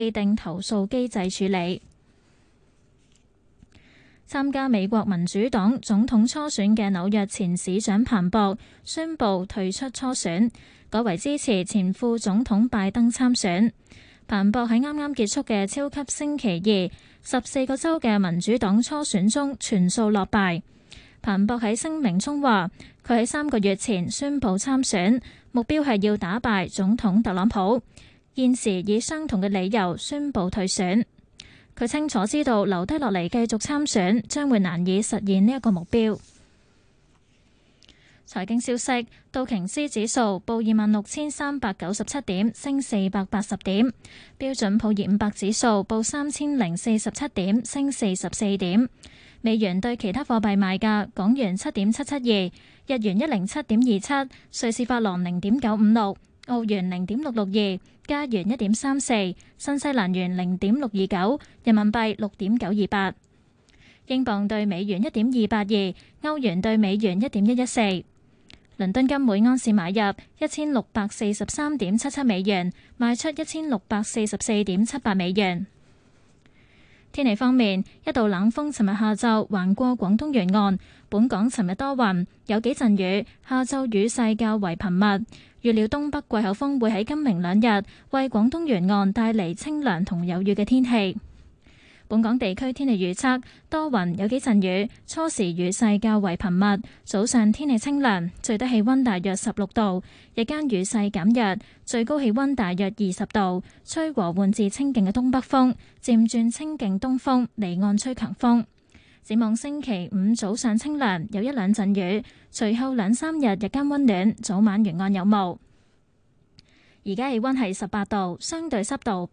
既定投訴機制處理。參加美國民主黨總統初選嘅紐約前市長彭博宣布退出初選，改為支持前副總統拜登參選。彭博喺啱啱結束嘅超級星期二14個州嘅民主黨初選中全數落敗。彭博喺聲明中話，佢喺3個月前宣布參選，目標係要打敗總統特朗普，現時以相同嘅理由宣布退選。佢清楚知道留低落嚟繼續參選將會難以實現呢一個目標。財經消息，道瓊斯指數報26,397點，升480點；標準普爾500指數報3,047點，升44點。美元對其他貨幣賣價：港元7.772，日元107.27，瑞士法郎0.956，澳元0.662，加元1.34，新西蘭元0.629，人民幣6.928，英鎊對美元1.282，歐元對美元1.114。倫敦金每盎司買入1643.77美元，賣出1644.78美元。天氣方面，一道冷鋒尋日下晝橫過廣東沿岸，本港尋日多雲，有幾陣雨，下晝雨勢較為頻密。預料東北季候風會喺今明兩日為廣東沿岸帶嚟清涼同有雨嘅天氣。本港地區天氣預測，多雲有幾陣雨，初時雨勢較為頻密，早上天氣清涼，最低氣溫大約16度，日間雨勢減弱，最高氣溫大約20度，吹和緩至清勁嘅東北風，漸轉清勁東風，離岸吹強風。展望星期五早上清涼，有一兩陣雨，隨後2、3日日間溫暖，早晚沿岸有霧。而家氣溫係18度，相對濕度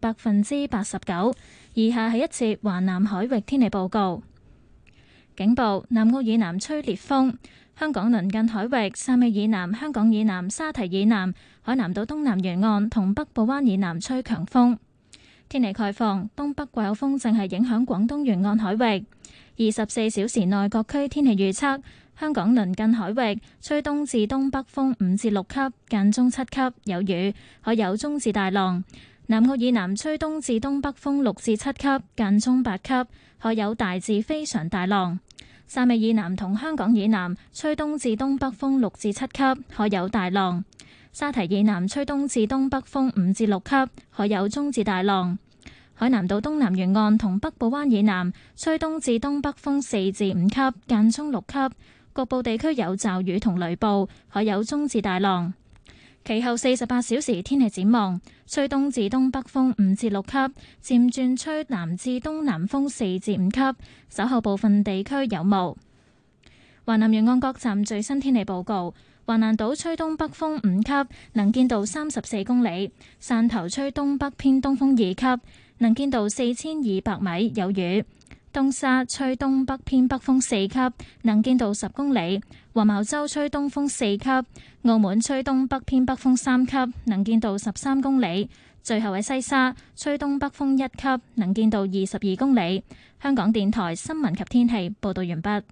89%。以下係一節華南海域天氣報告。警報：南澳以南吹烈風，香港鄰近海域汕尾以南、香港以南、沙提以南、海南島東南沿岸同北部灣以南吹強風。天氣概況：東北季候風正係影響廣東沿岸海域。24小時內各區天氣預測：香港鄰近海域吹東至東北風5至6級，間中7級，有雨，海有中至大浪。南澳以南吹東至東北風6至7級，間中8級，海有大至非常大浪。汕尾以南同香港以南吹東至東北風6至7級，海有大浪。沙提以南吹東至東北風5至6級，海有中至大浪。海南島東南沿岸同北部灣以南吹東至東北風4至5級，間中6級，局部地區有驟雨同雷暴，海有中至大浪。其後48小時天氣展望：吹東至東北風5至6級，漸轉吹南至東南風4至5級，稍後部分地區有霧。華南沿岸各站最新天氣報告：華南島吹東北風5級，能見度34公里；汕頭吹東北偏東風2級，能見度4200米，有雨。東沙吹東北偏北風4級，能見度10公里；黃茅洲吹東風4級，澳門吹東北偏北風3級，能見度13公里。最後喺西沙吹東北風1級，能見度22公里。香港電台新聞及天氣報道完畢。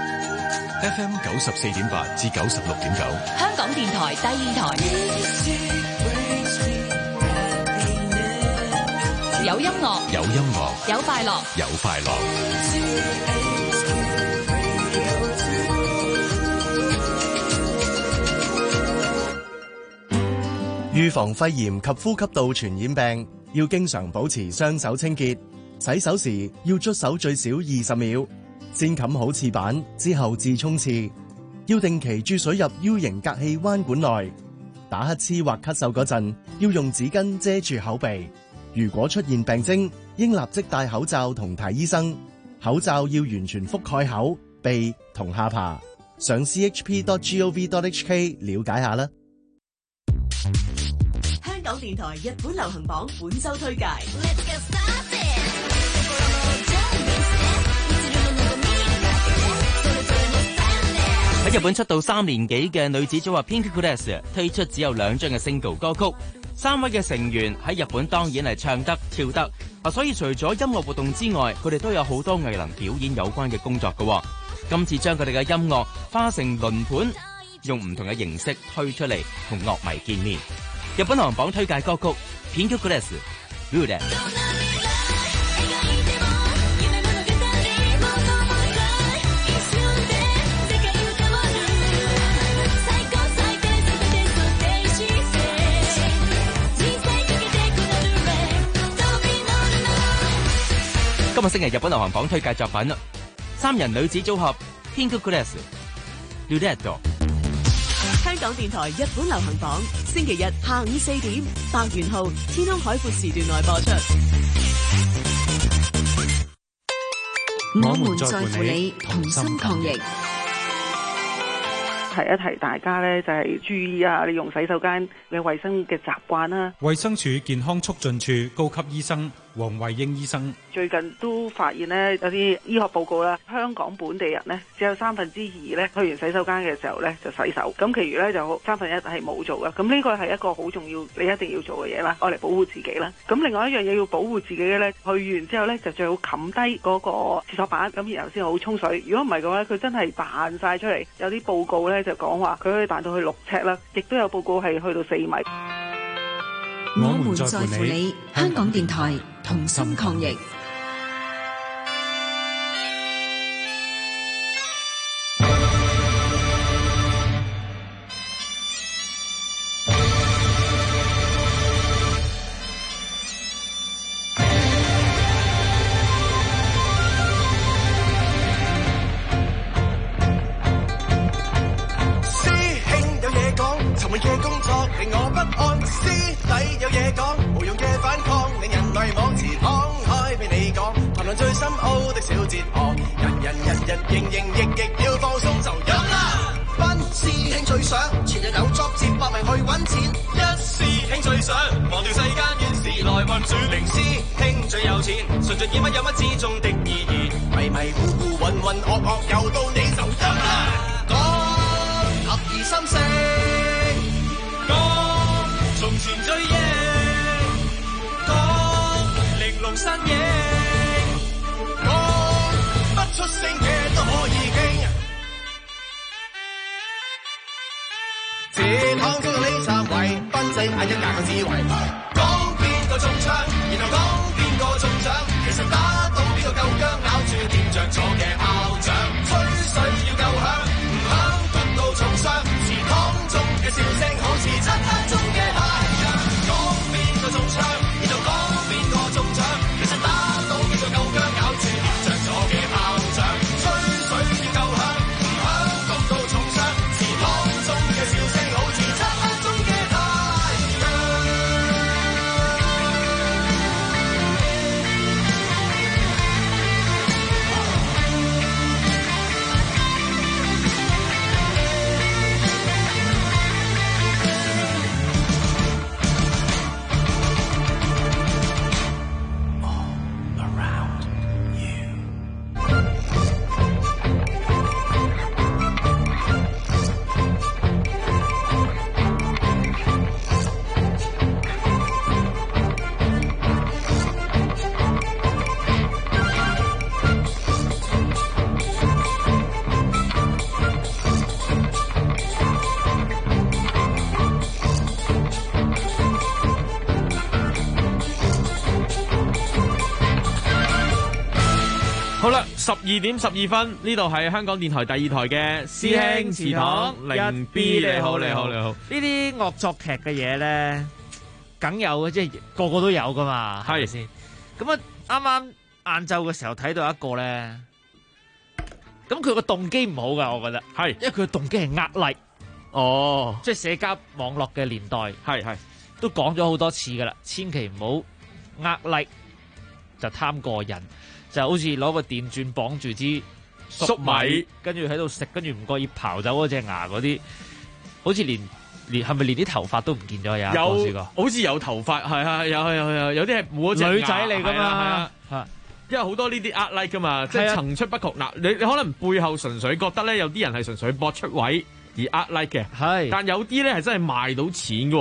FM 94.8至96.9， 香港電台第二台。有音樂， 有音樂， 有快樂， 有快樂。 預防肺炎及呼吸道傳染病，要經常保持雙手清潔。洗手時要捽手最少20秒，先冚好廁板之後至沖廁。要定期注水入 U 型隔氣彎管內。打乞嗤或咳嗽嗰陣，要用紙巾遮住口鼻。如果出現病徵，應立即戴口罩同睇醫生。口罩要完全覆蓋口、鼻同下巴。上 chp.gov.hk 了解下啦。 香港電台日本流行榜本周推介。 喺日本出道3年幾嘅女子組合 Pink Class 推出只有2張嘅 single 歌曲。3位嘅成員喺日本當然係唱得跳得，所以除咗音樂活動之外，佢哋都有好多藝能表演有關嘅工作嘅。今次將佢哋嘅音樂化成輪盤，用唔同嘅形式推出嚟，同樂迷見面。日本行榜推介歌曲 Pink Class Ludet。今日星期日本流行榜推介作品，三人女子組合 Pink Class。Ludet。 香港電台日本流行榜，星期日下午4點，白元浩天空海闊時段內播出。 我們在乎你，同心抗疫。 提一提大家咧，就係注意啊！你用洗手間嘅衛生嘅習慣啦。 衛生署健康促進處高級醫生黃慧英醫生最近都發現呢，有啲醫學報告啦，香港本地人呢，只有2/3呢去完洗手間嘅時候呢就洗手，咁其餘呢就1/3係冇做嘅。咁呢個係一個好重要，你一定要做嘅嘢啦，愛嚟保護自己啦。咁另外一樣嘢要保護自己嘅呢，去完之後呢就最好冚低嗰個廁所板，咁然後先好沖水。如果唔係嘅話，佢真係彈晒出嚟。有啲報告呢就講話佢可以彈到去6尺啦，亦都有報告係去到4米。 我們在乎你，香港電台同心抗疫。 好啦，12點12分，呢度係香港電台第2台嘅師兄祠堂零 B， 你好，你好，你好。 呢啲惡作劇嘅嘢咧，梗有嘅，即係個個都有噶嘛，係咪先？咁啊，啱啱晏晝嘅時候睇到一個咧，咁佢個動機唔好噶，我覺得係，因為佢嘅動機係呃 like， 哦，即係社交網絡嘅年代，係都講咗好多次噶啦，千祈唔好呃 like 就貪過癮。就好似攞個電鑽綁住支粟米，跟住喺度食，跟住唔覺意刨走嗰隻牙嗰啲，好似連係咪連啲頭髮都唔見咗？有好似有頭髮，係有啲係冇隻牙女仔嚟噶嘛？ 因為好多呢啲呃 like 噶嘛，即係層出不窮。嗱，你可能背後純粹覺得咧，有啲人係純粹搏出位而呃 like 嘅，係，但有啲咧係真係賣到錢嘅。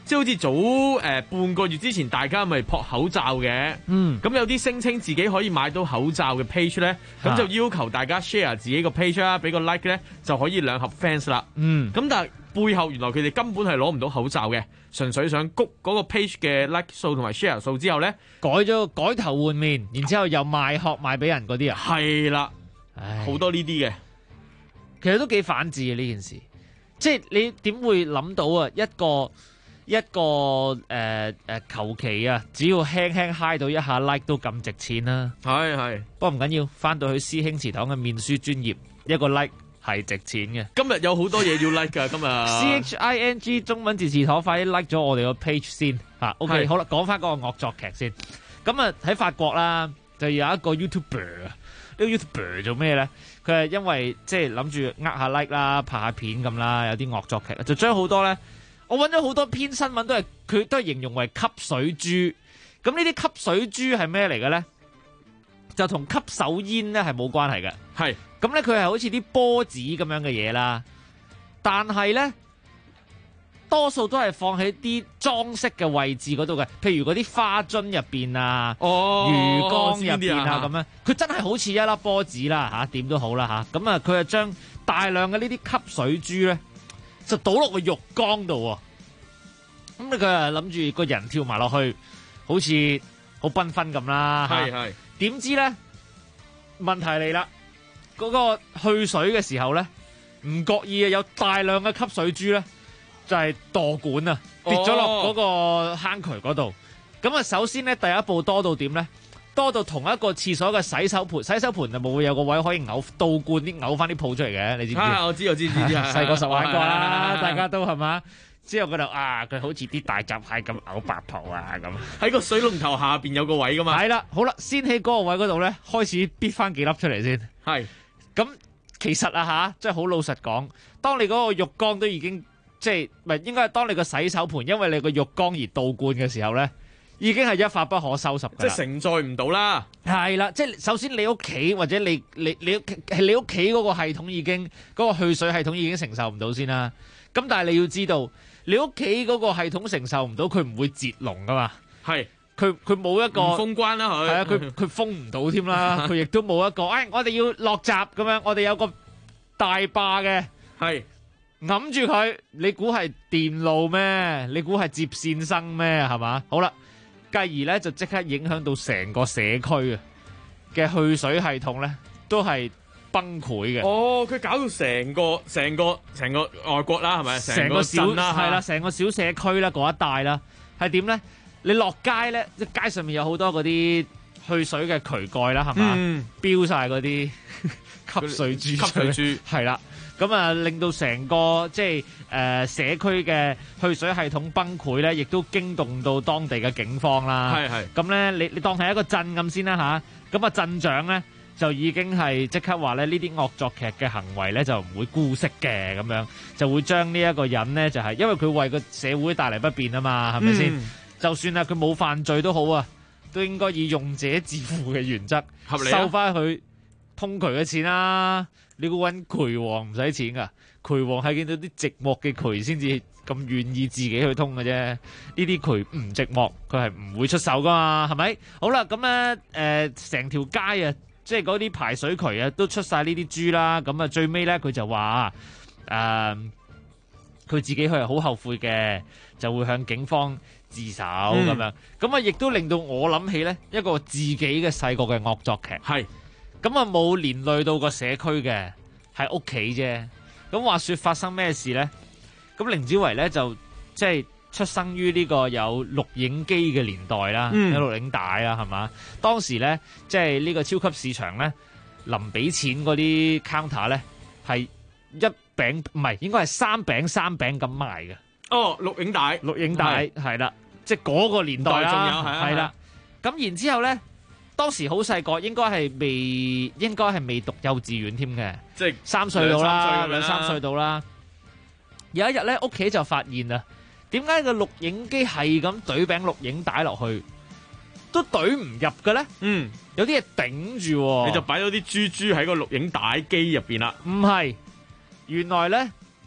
即係好似早半個月之前，大家咪撲口罩嘅。咁有啲聲稱自己可以買到口罩嘅 page 咧，咁就要求大家 share 自己個 page 啦，俾個 like 咧就可以2盒 fans 啦。咁但係背後原來佢哋根本係攞唔到口罩嘅，純粹想谷嗰個 page 嘅 like 數同埋 share 數之後咧， 改頭換面，然之後又賣殼賣俾人嗰啲啊。 係啦，好多呢啲嘅， 其實都幾反智嘅呢件事。即係你點會諗到啊？一個求其啊，只要輕輕嗨到一下 like 都咁值錢啦。 係， 不過唔緊要，翻到去師兄祠堂嘅面書專頁，一個 like 係值錢嘅。 今日有好多嘢要 like 噶，今日 CHING 中文字詞堂，快啲 like 咗我哋個 page 先吓。OK， 好啦，講翻嗰個惡作劇先。咁啊喺法國啦，就有一個 YouTuber 啊。呢個 YouTuber 做咩咧？佢係因為即係諗住呃下 like 啦，拍下片咁啦，有啲惡作劇，就將好多咧，我揾咗好多篇新聞佢都係形容為吸水豬。咁呢啲吸水豬係咩嚟嘅咧？就同吸手煙咧係冇關係嘅。係咁咧，佢係好似啲波子咁樣嘅嘢啦，但係咧多數都係放喺啲裝飾嘅位置嗰度嘅，譬如嗰啲花樽入邊啊、魚缸入邊啊咁樣，佢真係好似一粒波子啦嚇，點都好啦嚇。咁啊，佢係將大量嘅呢啲吸水珠咧，就倒落個浴缸度喎。咁佢啊諗住個人跳埋落去，好似好繽紛咁啦。係。點知咧問題嚟啦，嗰個去水嘅時候咧，唔覺意啊有大量嘅吸水珠咧。就係墮管啊，跌咗落嗰個坑渠嗰度。咁啊，首先咧，第一步多到點咧？多到同一個廁所嘅洗手盆就冇有個位可以倒灌啲嘔翻啲泡出嚟嘅，你知唔知？我知。細個實玩過啦，大家都係嘛？之後嗰度佢好似啲大閘蟹咁嘔白泡啊咁。喺個水龍頭下邊有個位噶嘛？係啦，好啦，先喺嗰個位嗰度咧，開始逼翻幾粒出嚟先。係。咁其實啊即係好老實講，當你嗰個浴缸都已經即係唔係應該係當你個洗手盆因為你個浴缸而倒灌嘅時候咧，已經係一發不可收拾㗎啦，即係承載唔到啦。係啦，即係首先你屋企或者你屋企嗰個系統已經嗰個去水系統已經承受唔到先啦。咁但係你要知道，你屋企嗰個系統承受唔到，佢唔會截龍噶嘛。係，佢冇一個唔封關啦，佢係啊，佢封唔到添啦。佢亦都冇一個，我哋要落閘咁樣，我哋有個大壩嘅係。揞住佢，你估係電路咩？你估係接線生咩？係嘛？好啦，繼而咧就即刻影響到成個社區嘅去水系統咧，都係崩潰嘅。哦，佢搞到成個外國啦，係咪？成個小啦，係啦，成個小社區啦，嗰一帶啦，係點咧？你落街咧，即街上面有好多嗰啲去水嘅渠蓋啦，係嘛？標晒嗰啲吸水珠，係啦。咁啊，令到成個即係社區嘅去水系統崩潰咧，亦都驚動到當地嘅警方啦。係。咁咧，你當係一個鎮咁先啦吓。咁啊，鎮長咧就已經係即刻話咧，呢啲惡作劇嘅行為咧就唔會姑息嘅，咁樣就會將呢一個人咧就係因為佢為個社會帶嚟不便啊嘛，係咪先？就算啊佢冇犯罪都好啊，都應該以用者自負嘅原則收翻佢通渠嘅錢啦。你估揾渠王唔使錢噶？渠王係見到啲寂寞嘅渠先至咁願意自己去通嘅啫。呢啲渠唔寂寞，佢係唔會出手噶嘛，係咪？好啦，咁咧成條街啊，即係嗰啲排水渠啊，都出晒呢啲豬啦。咁啊，最尾咧佢就話佢自己佢係好後悔嘅，就會向警方自首咁樣。咁啊，亦都令到我諗起咧一個自己嘅細個嘅惡作劇。係。咁啊冇連累到個社區嘅，係屋企啫。咁話說發生咩事咧？咁凌子維咧就即係出生於呢個有錄影機嘅年代啦，有錄影帶啊，係嘛？當時咧即係呢個超級市場咧，臨俾錢嗰啲 counter 咧係一餅唔係應該係三餅咁賣嘅。哦，錄影帶係啦，即係嗰個年代啦，係啦。咁然之後咧。當時好細個，應該係未讀幼稚園添嘅，即係3歲到啦，2、3歲到啦。有一日咧，屋企就發現啊，點解個錄影機係咁懟餅錄影帶落去，都懟唔入嘅咧？有啲嘢頂住，你就擺咗啲豬喺個錄影帶機入邊啦。唔係，原來咧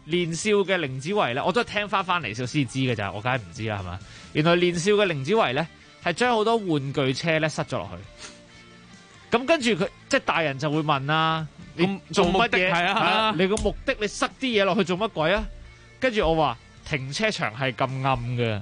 年少嘅凌子維咧，我都係聽翻嚟先知嘅咋，我梗係唔知啦，係嘛？原來年少嘅凌子維咧係將好多玩具車咧塞咗落去，咁跟住佢即係大人就會問啦，你做乜嘢？係啊，你個目的你塞啲嘢落去做乜鬼啊？跟住我話停車場係咁暗嘅，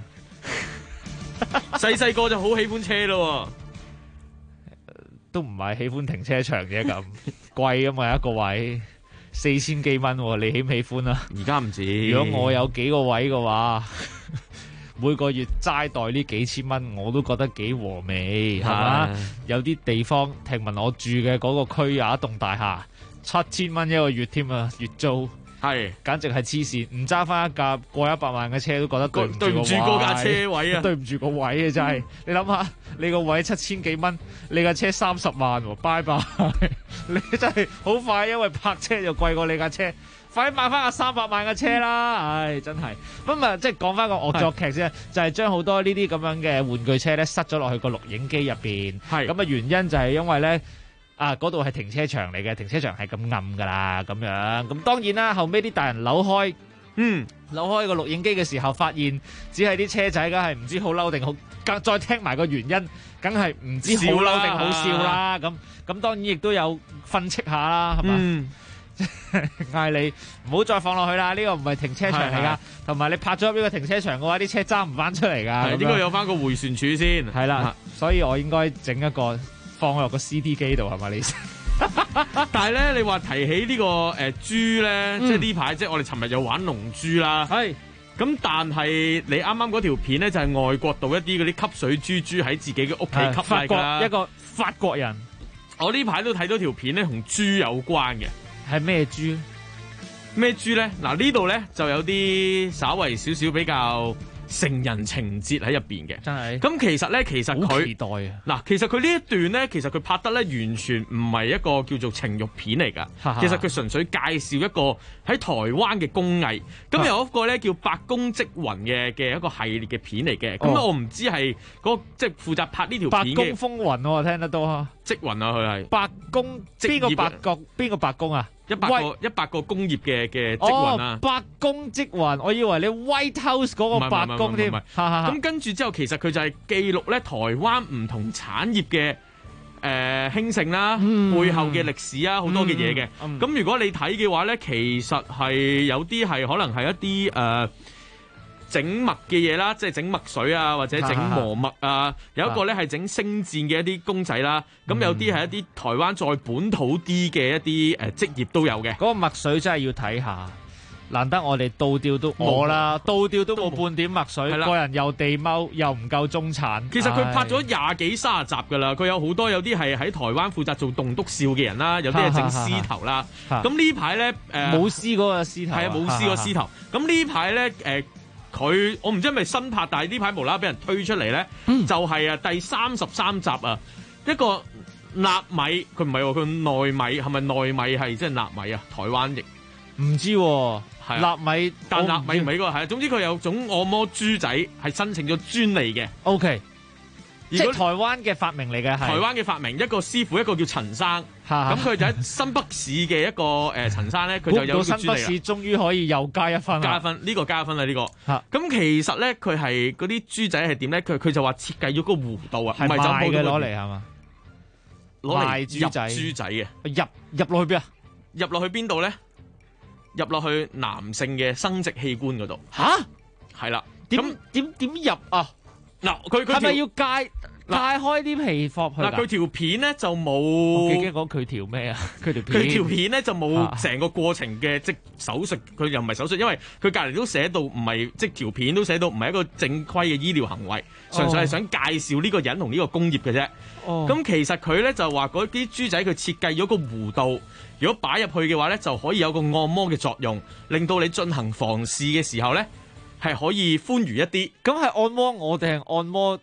細個就好喜歡車咯， 都唔係喜歡停車場嘅咁貴啊嘛，一個位4000幾蚊，你喜唔喜歡啊？ 而家唔止， 如果我有幾個位嘅話，每個月齋袋呢幾千蚊，我都覺得幾和味，係嘛？有啲地方聽聞我住嘅嗰個區有一棟大廈，7000蚊一個月添啊，月租。係，簡直係黐線，唔揸翻一架過100萬嘅車都覺得對唔住嗰架車位啊，對唔住個位啊，真係。你諗下，你個位7000幾蚊，你架車30萬喎，拜拜！你真係好快，因為泊車就貴過你架車，快啲買翻架300萬嘅車啦！唉，真係。咁啊，即係講翻個惡作劇先，就係將好多呢啲咁樣嘅玩具車咧塞咗落去個錄影機入邊。係咁啊，原因就係因為咧。嗰度係停車場嚟嘅，停車場係咁暗噶啦，咁樣咁當然啦。後尾啲大人扭開個錄影機嘅時候，發現只係啲車仔，梗係唔知好嬲定好，再聽埋個原因，梗係唔知好嬲定好笑啦。咁當然亦都有訓斥下啦，係嘛？嗌你唔好再放落去啦，呢個唔係停車場嚟噶，同埋你泊咗入呢個停車場嘅話，啲車揸唔翻出嚟噶。 應該有翻個迴旋處先。係啦， 所以我應該整一個。放落個 CD 機度係嘛？你但係咧，你話提起呢個豬咧，即係呢排即係我哋尋日又玩龍珠啦。係咁，但係你啱啱嗰條片咧，就係外國度一啲嗰啲吸水豬喺自己嘅屋企吸嚟㗎。一個法國人，我呢排都睇到條片咧，同豬有關嘅。係咩豬？咩豬咧？嗱，呢度咧就有啲稍為少少比較成人情節喺入邊嘅，真係。咁其實咧，佢期待啊！嗱，其實佢呢一段咧，其實佢拍得咧完全唔係一個叫做情慾片嚟㗎。其實佢純粹介紹一個喺台灣嘅工藝。咁有一個咧叫白宮積雲嘅一個系列嘅片嚟嘅。咁我唔知係嗰個即係負責拍呢條片嘅。白宮風雲我聽得多啊！積雲啊，佢係白宮邊個白宮啊？100個工業嘅積雲啊！白宮積雲，我以為你 White House 嗰個白宮添。咁跟住之後，其實佢就係記錄咧台灣唔同產業嘅興盛啦，背後嘅歷史啊，好多嘅嘢嘅。咁如果你睇嘅話咧，其實係有啲係可能係一啲整墨嘅嘢啦，即係整墨水啊，或者整磨墨啊。有一個咧係整星戰嘅一啲公仔啦。咁有啲係一啲台灣再本土啲嘅一啲職業都有嘅。嗰個墨水真係要睇下，難得我哋倒吊都冇啦，倒吊都冇半點墨水，個人又地踎又唔夠中產。其實佢拍咗20幾30集㗎啦，佢有好多有啲係喺台灣負責做棟篤笑嘅人啦，有啲係整獅頭啦。咁呢排咧冇獅嗰個獅頭，係啊冇獅個獅頭。咁呢排咧我唔知係咪新拍，但係呢排無啦啦俾人推出嚟咧，就係第33集啊，一個納米，佢唔係喎，佢內米，係咪內米係即係納米啊？台灣譯唔知喎，係納米，但納米唔係呢個係，總之佢有種按摩豬仔係申請咗專利嘅。OK。即係台灣嘅發明嚟嘅，係台灣嘅發明，一個師傅，一個叫陳生，咁佢就喺新北市嘅一個陳生咧，佢就有新北市終於可以又加一分，加分呢個加分啦呢個。咁其實咧，佢係嗰啲豬仔係點咧？佢就話設計咗個弧度啊，係賣嘅攞嚟係嘛？攞嚟入豬仔嘅，入落去邊啊？入落去邊度咧？入落去男性嘅生殖器官嗰度。吓？係啦。點入啊？嗱，佢係咪要解開啲皮殼去？嗱，佢條片咧就冇。我幾驚講佢條咩啊？佢條片咧就冇成個過程嘅即手術，佢又唔係手術，因為佢隔離都寫到唔係即條片都寫到唔係一個正規嘅醫療行為，純粹係想介紹呢個人同呢個工業嘅啫。咁其實佢咧就話嗰啲豬仔佢設計咗個弧度，如果擺入去嘅話咧，就可以有個按摩嘅作用，令到你進行房事嘅時候咧，係可以寬裕一啲。咁係按摩我定係按摩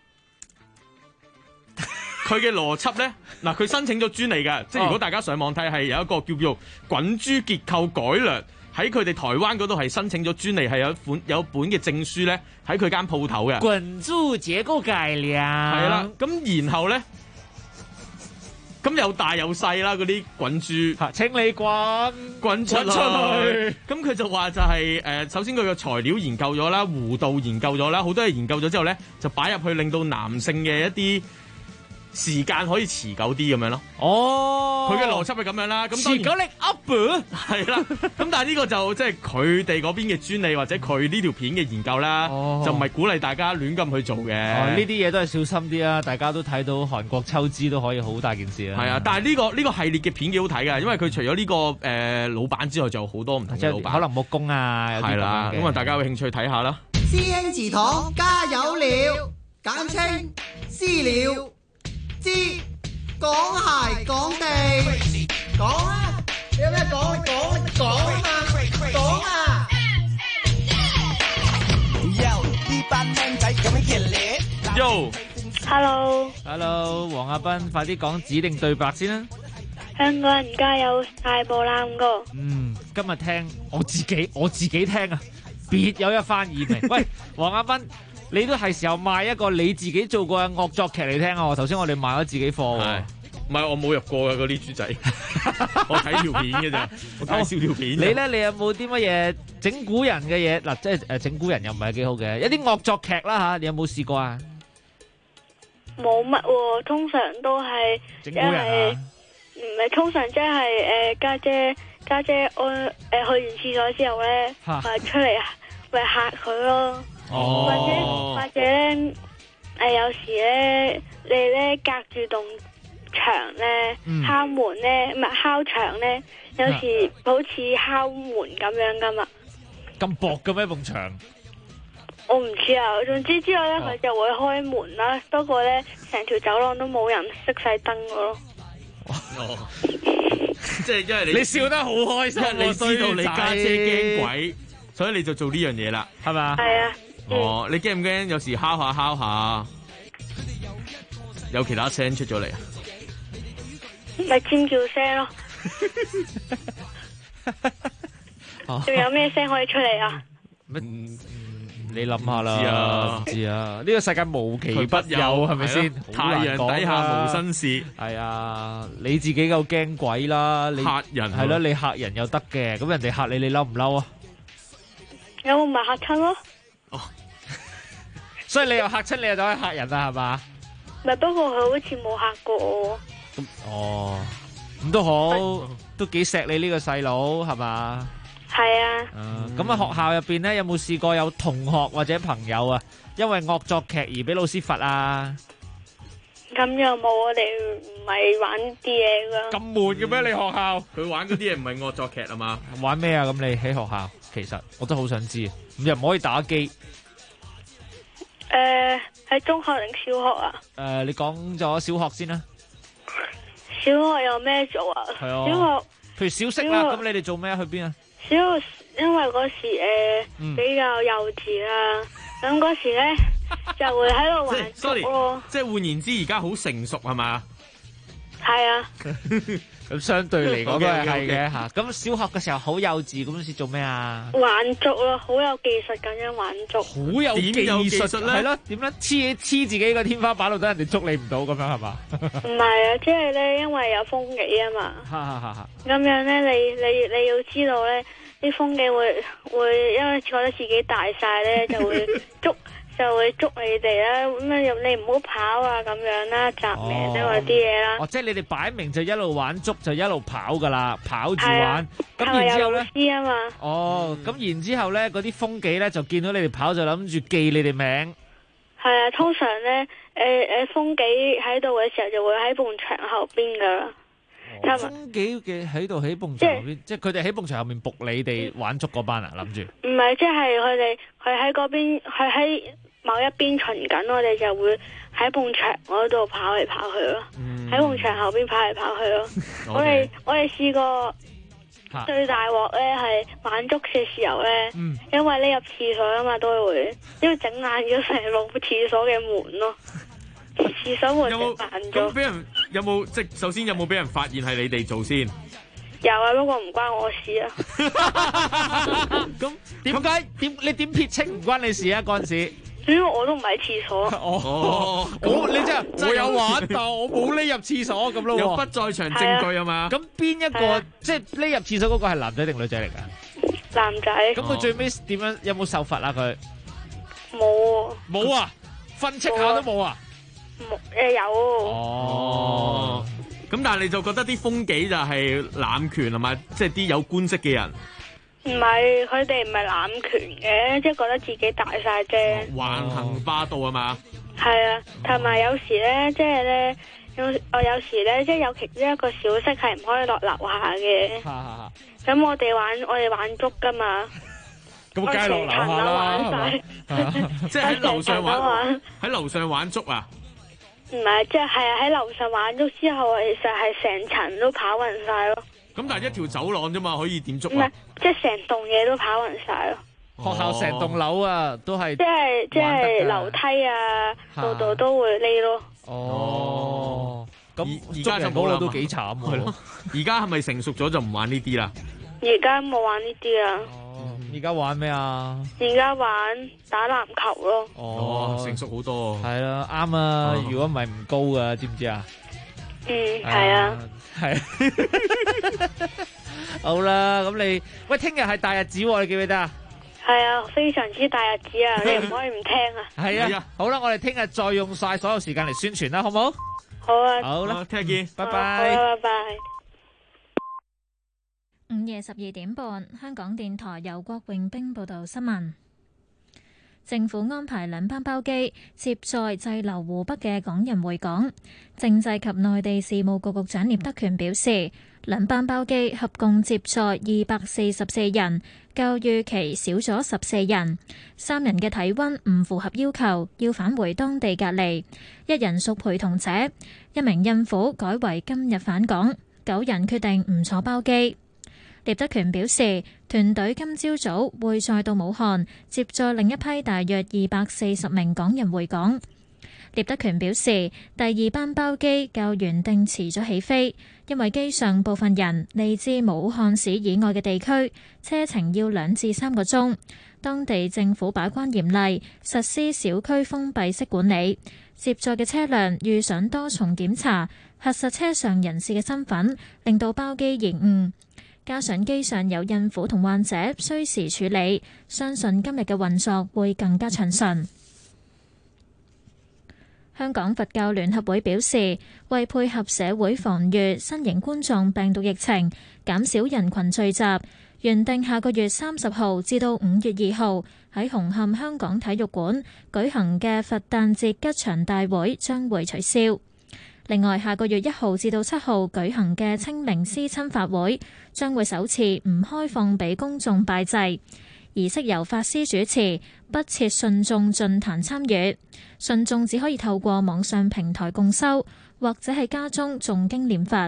佢嘅邏輯咧？嗱，佢申請咗專利㗎，即係如果大家上網睇，係有一個叫做滾珠結構改良，喺佢哋台灣嗰度係申請咗專利，係有一本嘅證書咧，喺佢間鋪頭嘅。滾珠結構改良係啦，咁然後咧， 咁又大又細啦，嗰啲滾珠， 請你滾出去。咁佢就話就係首先佢嘅材料研究咗啦，弧度研究咗啦，好多嘢研究咗之後咧，就擺入去令到男性嘅一啲時間可以持久啲咁樣咯。 哦， 佢嘅邏輯係咁樣啦。咁持久力 up 係啦。咁但係呢個就即係佢哋嗰邊嘅專利或者佢呢條片嘅研究啦，就唔係鼓勵大家亂咁去做嘅。 呢啲嘢都係小心啲啊！大家都睇到韓國抽脂都可以好大件事啊。 係啊，但係呢個系列嘅片幾好睇㗎，因為佢除咗呢個老闆之外，仲有好多唔同嘅老闆， 可能木工啊，有啲係啦。咁啊，大家有興趣睇下啦。 師兄祠堂加油了，簡稱私了。知講鞋講地講啊！你有咩講啊嘛？講啊 ！Hello， 黃亞斌，快啲講指定對白先啦！ 香港人加油，大步攬過。 今日聽我自己聽啊，別有一番意味。喂，黃亞斌。你都係時候賣一個你自己做過嘅惡作劇嚟聽啊！頭先我哋賣咗自己貨喎， 唔係我冇入過嘅嗰啲豬仔，我睇條片嘅咋，我介紹條片。 你咧，你有冇啲乜嘢整蠱人嘅嘢？嗱，即係整蠱人又唔係幾好嘅，一啲惡作劇啦嚇，你有冇試過啊？ 冇乜喎，通常都係整蠱人啊， 唔係通常即係家姐去完廁所之後咧，出嚟咪嚇佢咯。或者咧，有時咧，你咧隔住棟牆咧，敲門咧，唔係敲牆咧，有時好似敲門咁樣噶嘛。 咁薄嘅咩埲牆？ 我唔知啊，總之之後咧，佢就會開門啦。不過咧，成條走廊都冇人熄晒燈嘅咯。 即係因為你笑得好開心， 你知道你家姐驚鬼，所以你就做呢樣嘢啦，係咪？ 係啊。 你驚唔驚？有時敲下，有其他聲出咗嚟啊？ 咪尖叫聲咯。仲有咩聲可以出嚟啊？ 你諗下啦，唔知啊。呢個世界無奇不有，係咪先？ 太陽底下無新事。 係啊，你自己夠驚鬼啦，你嚇人係咯，你嚇人又得嘅，咁人哋嚇你，你嬲唔嬲啊？ 有冇咪嚇親咯？ 所以你又嚇親，你又走去嚇人啦，係嘛？ 咪不過佢好似冇嚇過我。 咁都好，都幾錫你呢個細佬，係嘛？ 係啊。 咁啊，學校入邊咧有冇試過有同學或者朋友啊，因為惡作劇而俾老師罰啊？ 咁又冇，我哋唔係玩啲嘢噶。 咁悶嘅咩？你學校佢玩嗰啲嘢唔係惡作劇啊嘛？ 玩咩啊？咁你喺學校，其實我都好想知。咁又唔可以打機？ 喺中學定小學啊？ 你講咗小學先啦。 小學有咩做啊？ 係啊。 小學， 譬如小息啦，咁你哋做咩？去邊啊？ 小學因為嗰時比較幼稚啦，咁嗰時咧就會喺度玩捉咯。 即係換言之，而家好成熟係嘛？ 係啊。 咁相對嚟講都係嘅吓。咁小學嘅時候好幼稚，咁時做咩啊？ 玩捉咯，好有技術咁樣玩捉。 好有技術咧？係咯，點咧？黐自己個天花板度，等人哋捉你唔到咁樣係嘛？ 唔係啊，即係咧，因為有風紀啊嘛。咁樣咧，你要知道咧，啲風紀會因為覺得自己大晒咧，就會捉。就會捉你哋啦，咁你唔好跑啊，咁樣啦，雜名咧嗰啲嘢啦。 即係你哋擺明就一路玩捉就一路跑噶啦，跑住玩。咁然之後咧， 知啊嘛。 咁然之後咧，嗰啲風紀咧就見到你哋跑就諗住記你哋名。 係啊，通常咧，風紀喺度嘅時候就會喺埲牆後邊噶啦。 風紀嘅喺度喺埲牆後邊，即係佢哋喺埲牆後面伏你哋玩捉嗰班啊，諗住。 唔係，即係佢喺嗰邊，佢喺某一邊巡緊，我哋就會喺埲牆嗰度跑嚟跑去咯，喺埲牆後邊跑嚟跑去咯。我哋試過最大鑊咧係玩捉嘅時候咧，因為匿入廁所啊嘛，都會因為整爛咗成個廁所嘅門咯，廁所門整爛咗。 咁俾人有冇即係首先有冇俾人發現係你哋做先？ 有啊，不過唔關我事啊。 咁你點撇清唔關你事啊？嗰陣時因為我都唔喺廁所。 你真係我有玩，但我冇匿入廁所咁咯。 有不在場證據係嘛？ 咁邊一個即係匿入廁所嗰個係男仔定女仔嚟㗎？ 男仔。 咁佢最尾點樣？有冇受罰啊？佢冇啊，訓斥下都冇啊。 有。 哦。咁但係你就覺得啲風紀就係濫權係咪？即係啲有官職嘅人。 唔係，佢哋唔係濫權嘅，即係覺得自己大晒啫。 橫行霸道啊嘛。 係啊，同埋有時咧，即係咧，有時咧，即係有其中一個小息係唔可以落樓下嘅。咁我哋玩足噶嘛。 咁梗係落樓下啦， 即係喺樓上玩，喺樓上玩足啊？ 唔係，即係喺樓上玩足之後，其實係成層都跑勻晒咯。 咁但係一條走廊啫嘛，可以點足啊？ 唔係，即係成棟嘢都跑勻晒咯。 學校成棟樓啊，都係即係樓梯啊，度都會匿咯。 哦，咁而家就冇啦， 都幾慘係咯。 而家係咪成熟咗就唔玩呢啲啦？ 而家冇玩呢啲啊。 而家玩咩啊？ 而家玩打籃球咯。 哦，成熟好多。 係啦，啱啊。如果唔係唔高噶，知唔知啊？ 係啊。 係。好啦，咁你喂，聽日係大日子，你記唔記得啊？ 係啊，非常之大日子啊！你唔可以唔聽啊！ 係啊，好啦，我哋聽日再用晒所有時間嚟宣傳啦，好唔好？ 好啊。 好啦，聽日見，拜拜。 好啊，拜拜。 午夜12點半，香港電台由郭榮兵報道新聞。政府安排2班包機接載滯留湖北嘅港人回港。政制及內地事務局局長聶德權表示，2班包機合共接載244人，較預期少咗14人。3人嘅體溫唔符合要求，要返回當地隔離。1人屬陪同者，1名孕婦改為今日返港。9人決定唔坐包機。聶德權表示，團隊今朝早會再到武漢接載另一批大約240名港人回港。聶德權表示，第2班包機較原定遲咗起飛，因為機上部分人嚟自武漢市以外嘅地區，車程要2至3個鐘。當地政府把關嚴厲，實施小區封閉式管理。接載嘅車輛遇上多重檢查，核實車上人士嘅身份，令到包機延誤。加上機上有孕婦同患者需時處理，相信今日嘅運作會更加暢順。香港佛教聯合會表示，為配合社會防禦新型冠狀病毒疫情，減少人群聚集，原定下個月30號至到5月2號喺紅磡香港體育館舉行嘅佛誕節吉祥大會將會取消。另外，下個月1號至到7號舉行嘅清明思親法會將會首次唔開放俾公眾拜祭，儀式由法師主持，不設信眾進壇參與。信眾只可以透過網上平台共修，或者喺家中誦經念佛。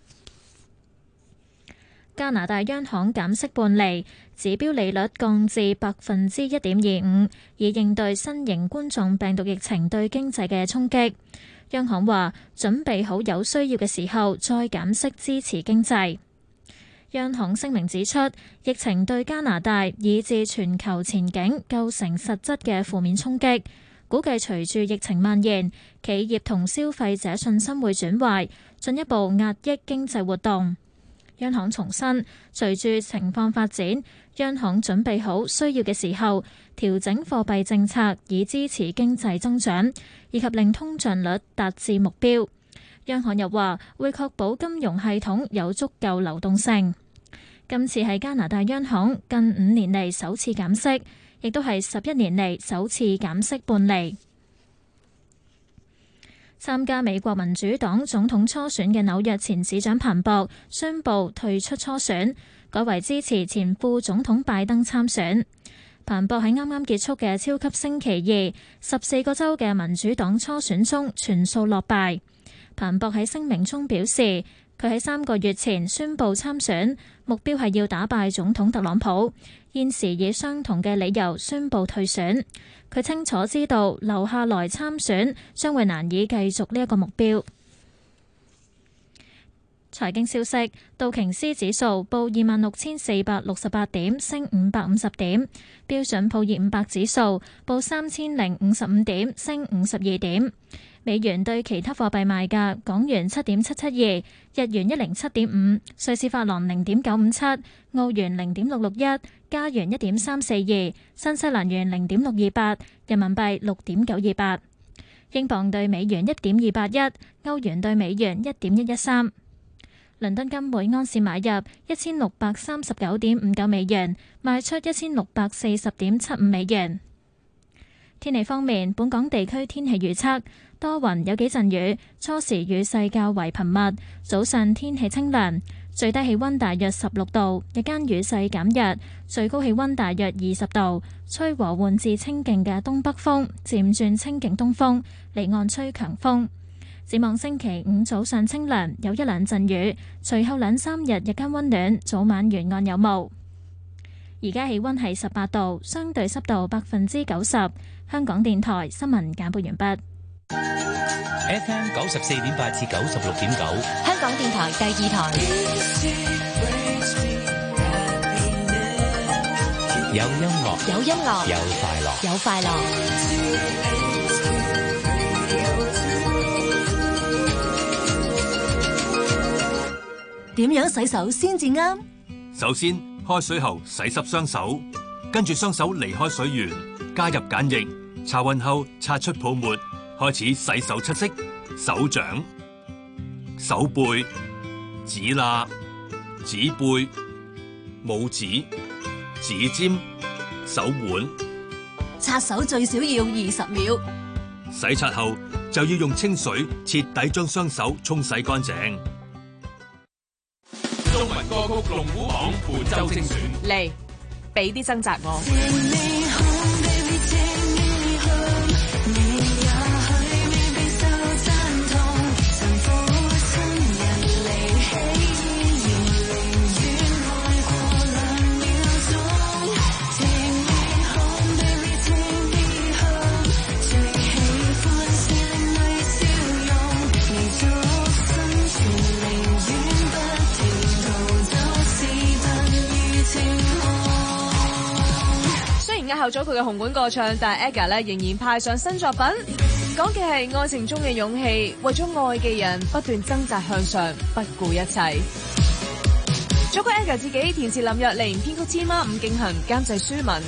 加拿大央行減息半釐，指標利率降至1.25%，以應對新型冠狀病毒疫情對經濟嘅衝擊。央行話準備好有需要嘅時候再減息支持經濟。央行聲明指出，疫情對加拿大以至全球前景構成實質嘅負面衝擊，估計隨住疫情蔓延，企業同消費者信心會轉壞，進一步壓抑經濟活動。央行重申，隨住情況發展，央行準備好需要嘅時候調整貨幣政策，以支持經濟增長，以及令通脹率達至目標。央行又話會確保金融系統有足夠流動性。今次係加拿大央行近5年嚟首次減息，亦都係11年嚟首次減息半釐。參加美國民主黨總統初選嘅紐約前市長彭博宣布退出初選，改為支持前副總統拜登參選。彭博喺啱啱結束嘅超級星期二14個州嘅民主黨初選中全數落敗。彭博喺聲明中表示，佢喺3個月前宣布參選，目標係要打敗總統特朗普，現時以相同嘅理由宣布退選。佢清楚知道留下來參選將會難以繼續呢一個目標。 財經消息，道瓊斯指數報26,468點，升550點；標準普爾500指數報3,055點，升52點。美元對其他貨幣賣價：港元7.772，日元107.5，瑞士法郎0.957，澳元0.661，加元1.342，新西蘭元0.628，人民幣6.928。英鎊對美元1.281，歐元對美元1.113。倫敦金每安士買入1639.59美元，賣出1640.75美元。天氣方面，本港地區天氣預測多雲，有幾陣雨，初時雨勢較為頻密，早上天氣清涼，最低氣溫大約16度，日間雨勢減弱，最高氣溫大約20度，吹和緩至清勁嘅東北風，漸轉清勁東風，離岸吹強風。展望星期五早上清涼，有一兩陣雨，隨後2-3日日間溫暖，早晚沿岸有霧。而家氣溫係18度，相對濕度90%。香港電台新聞簡報完畢。 FM 94.8至96.9， 香港電台第2台。 有音樂， 有音樂， 有快樂， 有快樂。 點樣洗手先至啱？ 首先，開水後洗濕雙手，跟住雙手離開水源，加入鹼液，擦勻後擦出泡沫，開始洗手七式：手掌、手背、指罅、指背、拇指、指尖、手腕。 擦手最少要20秒。 洗刷後就要用清水徹底將雙手沖洗乾淨。 中文歌曲龍虎榜本周精選， 嚟俾啲掙扎我。押後咗佢嘅紅館歌唱，但係 AGA 仍然派上新作品，講嘅係愛情中嘅勇氣，為咗愛嘅人不斷掙扎向上，不顧一切。作曲 AGA 自己，填詞林若寧，編曲千媽伍敬恒，監製舒文。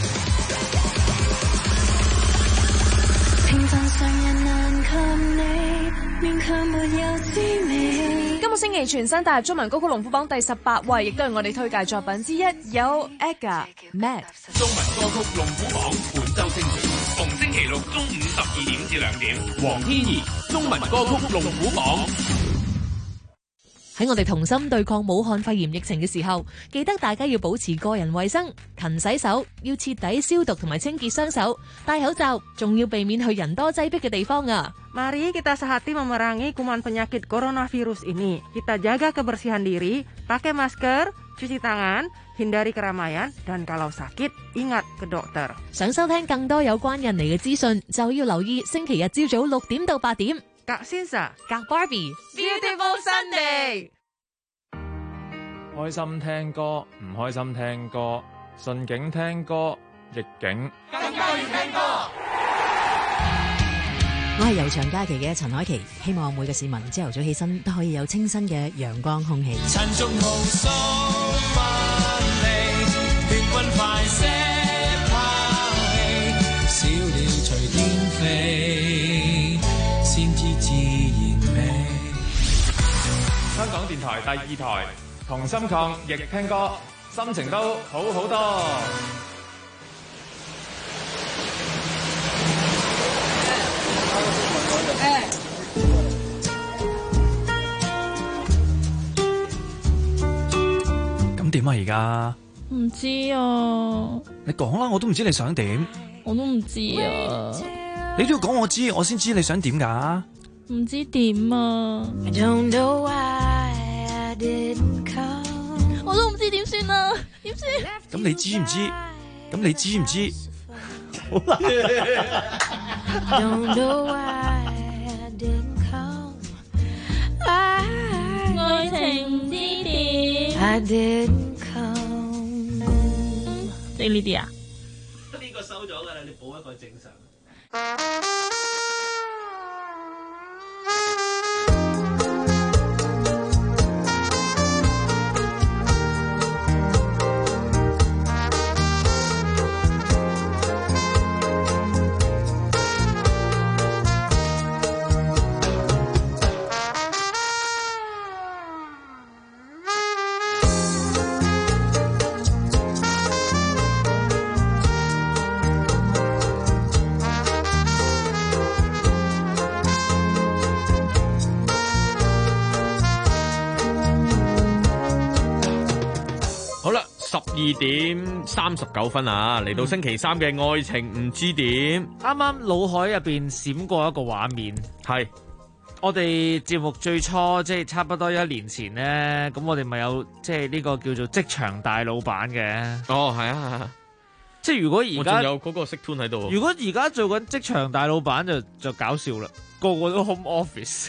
平凡常人難及你，勉強沒有滋味。今個星期全新踏入中文歌曲龍虎榜第18位，亦都係我哋推介作品之一，有 AGA Mad。 中文歌曲龍虎榜本周精選，逢星期六中午12點至2點。黃天怡，中文歌曲龍虎榜。 喺我哋同心對抗武漢肺炎疫情嘅時候，記得大家要保持個人衛生，勤洗手，要徹底消毒同埋清潔雙手，戴口罩，仲要避免去人多擠迫嘅地方啊 ！Mari kita sehati memerangi kuman penyakit coronavirus ini. Kita jaga kebersihan diri, pakai masker, cuci tangan, hindari keramaian, dan kalau sakit ingat ke dokter。 想收聽更多有關印尼嘅資訊，就要留意星期日朝早6點到8點。 Kak Sinsa， Kak Barbie，Beautiful Sunday。 開心聽歌，唔開心聽歌，順境聽歌，逆境更加要聽歌。 我係悠長假期嘅陳凱琪，希望每個市民朝頭早起身都可以有清新嘅陽光空氣。 陳續無數分離，血滾快些拋棄，小鳥隨天飛，先知自然美。 香港電台第2台，同心抗疫聽歌，心情都好好多。 咁點啊？而家唔知啊。 你講啦，我都唔知你想點。 我都唔知啊。 你都要講我知，我先知你想點㗎。 唔知點啊。我都唔知點算啊，點算？ 咁你知唔知？咁你知唔知？好啦。 愛情 I didn't come。 呢啲啊？ 呢個收咗㗎啦，你補一個正常。 12:39啊，嚟到星期三嘅愛情唔知點。 啱啱腦海入邊閃過一個畫面， 係我哋節目最初即係差不多1年前咧，咁我哋咪有即係呢個叫做職場大老闆嘅。 哦，係啊， 即係如果而家仲有嗰個色 tune 喺度。 如果而家做緊職場大老闆就搞笑啦，個個都 home office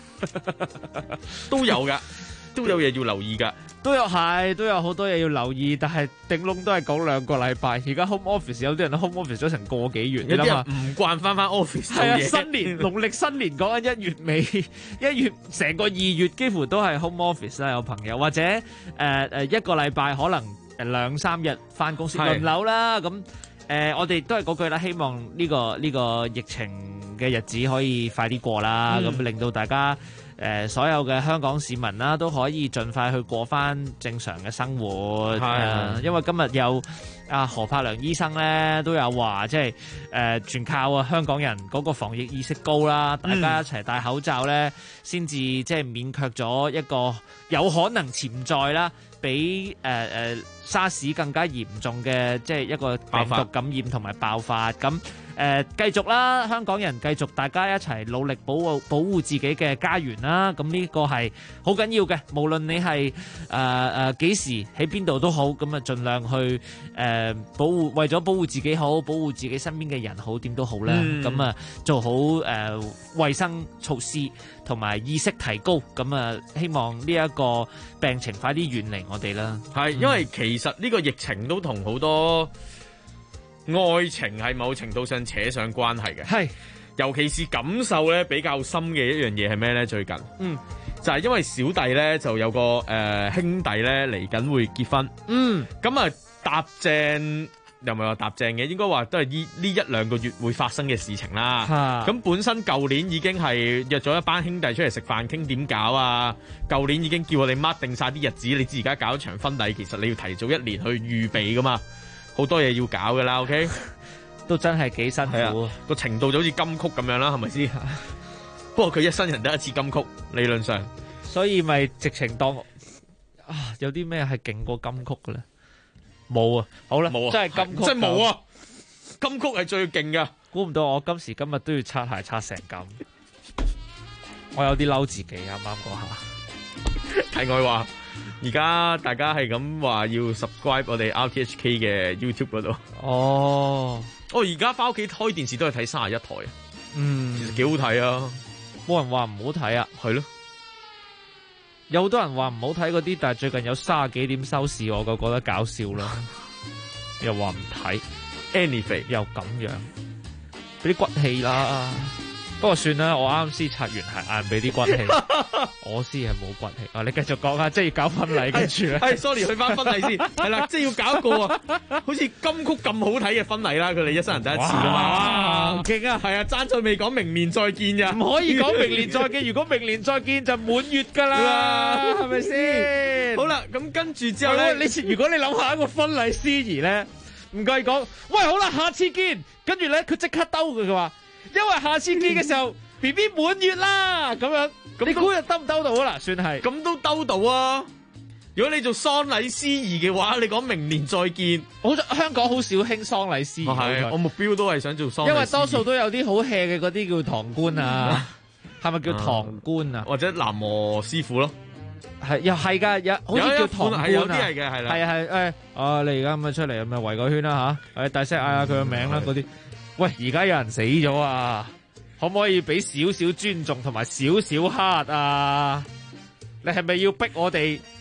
都有噶。都有嘢要留意㗎， 都有好多嘢要留意，但係頂籠都係講2個禮拜。而家 home office 有啲人都 home office 咗成個幾月， 有啲人唔慣翻 office 做嘢。 係啊，農曆新年講緊1月尾，1月成個2月幾乎都係 home office 啦。有朋友或者1個禮拜可能2-3日翻公司輪流啦。咁我哋都係嗰句啦，希望呢個疫情嘅日子可以快啲過啦，咁令到大家。所有嘅香港市民啦，都可以盡快去過翻正常嘅生活。因為今日有何柏良醫生咧，都有話即係全靠香港人嗰個防疫意識高啦，大家一齊戴口罩咧，先至即係免卻咗一個有可能潛在啦，比沙士更加嚴重嘅即係一個病毒感染同埋爆發咁。繼續啦，香港人繼續大家一齊努力保護自己嘅家園啦。咁呢個係好緊要嘅，無論你係幾時喺邊度都好，咁啊盡量去為咗保護自己好，保護自己身邊嘅人好，點都好啦。咁啊做好衛生措施同埋意識提高，咁啊希望呢一個病情快啲遠離我哋啦。 係因為其實呢個疫情都同好多愛情係某程度上扯上關係嘅， 係尤其是感受咧比較深嘅一樣嘢係咩咧？最近，就係因為小弟咧就有個兄弟咧嚟緊會結婚，咁啊搭正又唔係話搭正嘅，應該話都係呢1-2個月會發生嘅事情啦。咁本身舊年已經係約咗一班兄弟出嚟食飯傾點搞啊，舊年已經叫我哋 mark 定晒啲日子，你知而家搞一場婚禮，其實你要提早1年去預備噶嘛。好多嘢要搞㗎啦 ，OK， 都真係幾辛苦， 個程度就好似金曲咁樣啦，係咪先？不過佢一生人得一次金曲，理論上， 所以咪直情當有啲咩係勁過金曲嘅咧？冇啊，好啦，冇啊，真係金曲， 真係冇啊！金曲係最勁噶， 估唔到我今時今日都要擦鞋擦成咁，我有啲嬲自己啱啱嗰下。 題外話。而家大家係咁話要 subscribe 我哋 RTHK 嘅 YouTube 嗰度。我而家翻屋企開電視都係睇31台，其實幾好睇啊！ 冇人話唔好睇啊， 係咯。 有好多人話唔好睇嗰啲，但係最近有30幾點收視，我就覺得搞笑啦。又話唔睇 ，anyway 又咁樣，俾啲骨氣啦。不過算啦，我啱先擦完鞋，硬俾啲骨氣，我先係冇骨氣。你繼續講下，即係要搞婚禮跟住咧。 係 sorry， 去翻婚禮先，係啦，即係要搞一個好似金曲咁好睇嘅婚禮啦。佢哋一生人第一次噶嘛， 勁啊！ 係啊，爭在未講明年再見咋， 唔可以講明年再見。如果明年再見就滿月噶啦，係咪先？ 好啦，咁跟住之後咧， 如果你諗下一個婚禮司儀咧，唔該講，喂，好啦，下次見。跟住咧，佢即刻兜佢話。因為下次見嘅時候，BB 滿月啦，咁樣，你估日兜唔兜到啊？啦，算係， 咁都兜到啊！如果你做喪禮司儀嘅話，你講明年再見， 香港好少興喪禮司儀。 係，我目標都係想做喪禮。 因為多數都有啲好 hea 嘅嗰啲叫堂官啊，係咪叫堂官啊？ 或者喃嘸師傅咯， 係又係㗎，好似叫堂官啊， 有啲係嘅，係啦， 係你而家咁樣出嚟咁啊圍個圈啦嚇，大聲嗌下佢個名啦嗰啲。喂，而家有人死咗啊！可唔可以俾少少尊重同埋少少黑啊？你係咪要逼我哋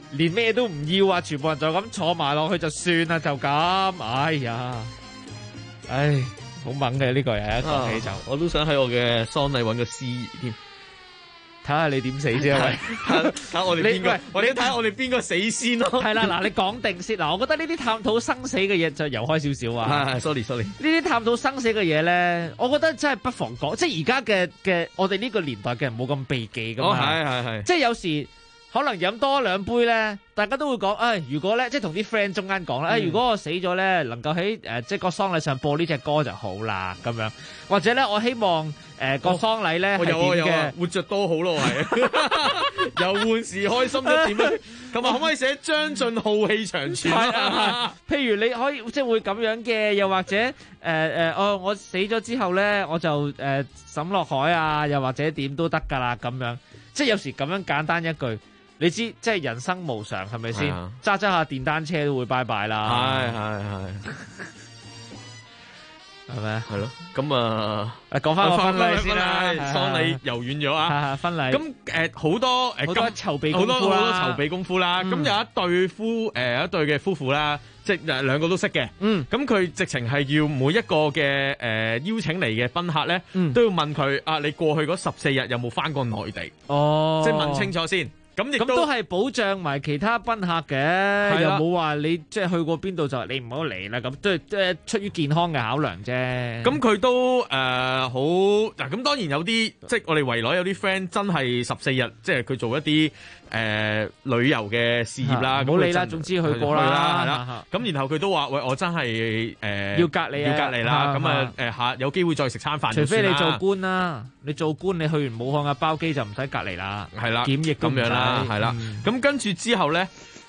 連咩都唔要啊，全部人就咁坐埋落去就算啦，就咁。哎呀，好猛嘅呢個人，一講起就， 我都想喺我嘅喪禮揾個司儀添。 睇下你點死先啊！ 睇下我哋邊個，我哋睇下我哋邊個死先咯。 係啦，嗱，你講定先。嗱，我覺得呢啲探討生死嘅嘢就游開少少啊。 sorry。呢啲探討生死嘅嘢咧，我覺得真係不妨講。即係而家嘅我哋呢個年代嘅人冇咁避忌噶嘛。 係。 即係有時可能飲多兩杯咧，大家都會講，如果咧，即係同啲 friend 中間講啦，如果我死咗咧，能夠喺即係個喪禮上播呢隻歌就好啦，咁樣。或者咧，我希望個喪禮咧係點嘅， 活着多好咯，係遊玩時開心得點咧？同埋可唔可以寫張晉浩氣長存啊？ 譬如你可以即係會咁樣嘅，又或者我死咗之後咧，我就沈落海啊，又或者點都得㗎啦，咁樣。即係有時咁樣簡單一句。你知即係人生無常係咪先？揸下電單車都會拜拜啦。係咪？係咯。咁講翻個婚禮先啦。喪禮遊遠咗啊。婚禮。咁好多籌備功夫啦。 好多籌備功夫啦。咁有一對嘅夫婦啦，即係兩個都識嘅。咁佢直情係要每一個嘅邀請嚟嘅賓客咧，都要問佢啊，你過去嗰14日有冇翻過內地？哦。即係問清楚先。咁都係保障埋其他賓客嘅，又冇話你即係去過邊度就你唔好嚟啦。咁都係出於健康嘅考量啫。 咁佢都好嗱。咁當然有啲即係我哋圍內有啲 friend 真係14日，即係佢做一啲旅遊嘅事業啦。 唔好理啦，總之去過啦。 係啦。咁然後佢都話：喂，我真係要隔離啦。咁下有機會再食餐飯。 除非你做官啦，你做官你去完武漢嘅包機就唔使隔離啦。 係啦， 檢疫咁樣啦。 係啦，咁跟住之後咧，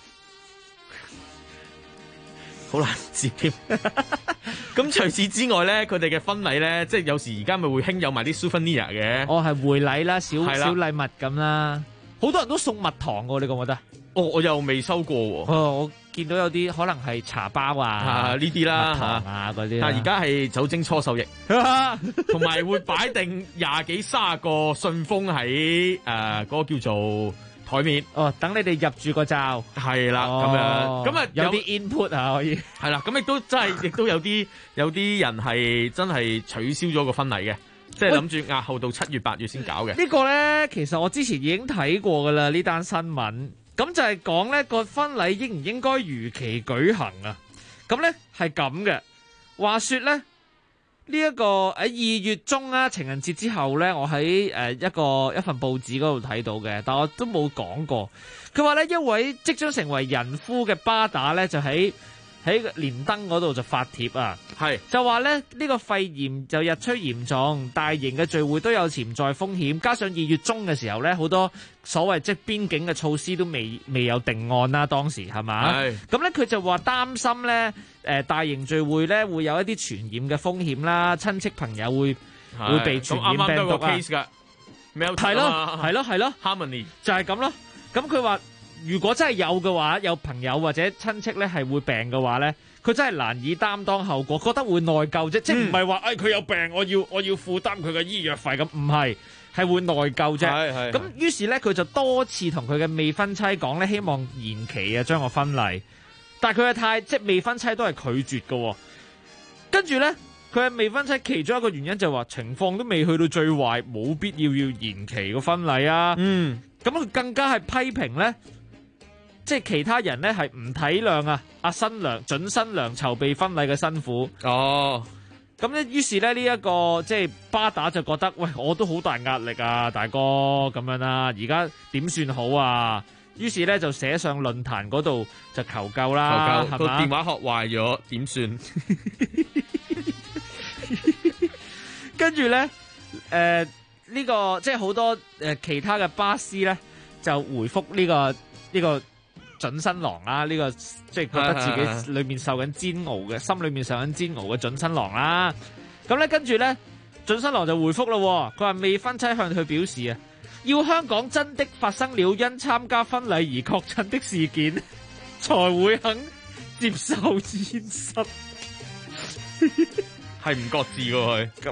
好難接添。咁除此之外咧，佢哋嘅婚禮咧，即係有時而家咪會興有埋啲 souvenir 嘅。 係回禮啦，小禮物咁啦。好多人都送蜜糖嘅，你覺唔覺得？ 我又未收過喎。 我見到有啲可能係茶包啊，呢啲啦， 蜜糖啊嗰啲。 但係而家係酒精搓手液，同埋會擺定20幾30個信封喺嗰個叫做台面。 等你哋入住個罩。 係啦，咁樣咁啊有啲 input 啊可以。 係啦，咁亦都真係，亦都有啲人係真係取消咗個婚禮嘅。即係諗住押後到7月8月先搞嘅。 呢個咧，其實我之前已經睇過噶啦，呢單新聞。咁就係講咧個婚禮應唔應該如期舉行啊？咁咧係咁嘅。話說咧呢一個喺2月中啊，情人節之後咧，我喺一份報紙嗰度睇到嘅，但我都冇講過。佢話咧一位即將成為人夫嘅巴打咧，就喺連登嗰度就發帖啊，就話咧呢個肺炎就日趨嚴重，大型嘅聚會都有潛在風險，加上2月中嘅時候咧，好多所謂即係邊境嘅措施都未有定案啦，當時係嘛？咁咧佢就話擔心咧大型聚會咧會有一啲傳染嘅風險啦，親戚朋友會被傳染病毒啊，係咯 Harmony 就係咁咯。咁佢話如果真係有嘅話，有朋友或者親戚咧係會病嘅話咧，佢真係難以擔當後果，覺得會內疚啫，即係唔係話佢有病，我要負擔佢嘅醫藥費咁，唔係會內疚啫。咁於是咧，佢就多次同佢嘅未婚妻講咧，希望延期啊，將個婚禮。但係佢嘅即係未婚妻都係拒絕嘅。跟住咧，佢嘅未婚妻其中一個原因就話情況都未去到最壞，冇必要延期個婚禮啊。咁佢更加係批評咧。即係其他人咧係唔體諒啊，準新娘籌備婚禮嘅辛苦。咁咧，於是咧呢一個即係巴打就覺得，喂，我都好大壓力啊，大哥咁樣啦，而家點算好啊？於是咧就寫上論壇嗰度就求救啦，係嘛？ 個電話殼壞咗點算？ 跟住咧，呢個即係好多其他嘅巴士咧就回覆呢個準新郎啦，呢個即係覺得自己裏面受緊煎熬嘅，心裏面受緊煎熬嘅準新郎啦。咁咧跟住咧，準新郎就回覆咯，佢話未婚妻向佢表示啊，要香港真的發生了因參加婚禮而確診的事件，才會肯接受現實。 係唔覺字喎佢咁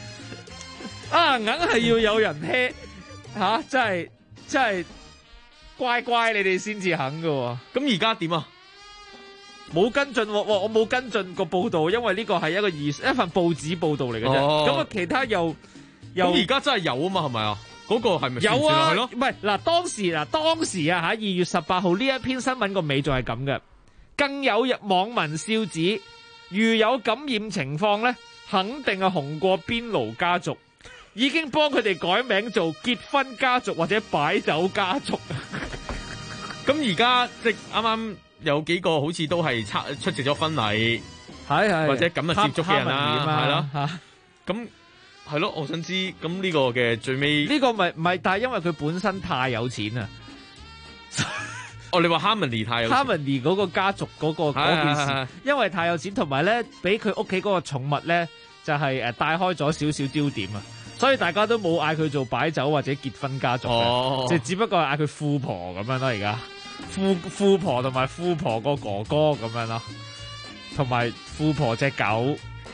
硬係要有人聽吓，真係乖乖你哋先至肯噶。 咁而家點啊？ 冇跟進喎，我冇跟進個報道，因為呢個係一份報紙報道嚟嘅啫。咁啊，其他又咁而家真係有啊嘛？係咪啊？嗰個係咪有啊？ 咯？ 唔係嗱，當時啊嚇2月18號呢一篇新聞個尾仲係咁嘅，更有網民笑指，如有感染情況咧，肯定係紅過邊爐家族，已經幫佢哋改名做結婚家族或者擺酒家族。 咁而家即係啱啱。有幾個好似都係出席咗婚禮，係或者咁啊接觸嘅人啦，係咯，咁係咯，我想知咁呢個嘅最尾呢個咪唔係，但係因為佢本身太有錢啊！ 哦，你話 Harmony 太有錢 Harmony 嗰個家族嗰件事，因為太有錢，同埋咧俾佢屋企嗰個寵物咧就係帶開咗少少焦點啊，所以大家都冇嗌佢做擺酒或者結婚家族嘅，即只不過係嗌佢富婆咁樣咯，而家。富婆同埋富婆個哥哥咁樣咯，同埋富婆隻狗。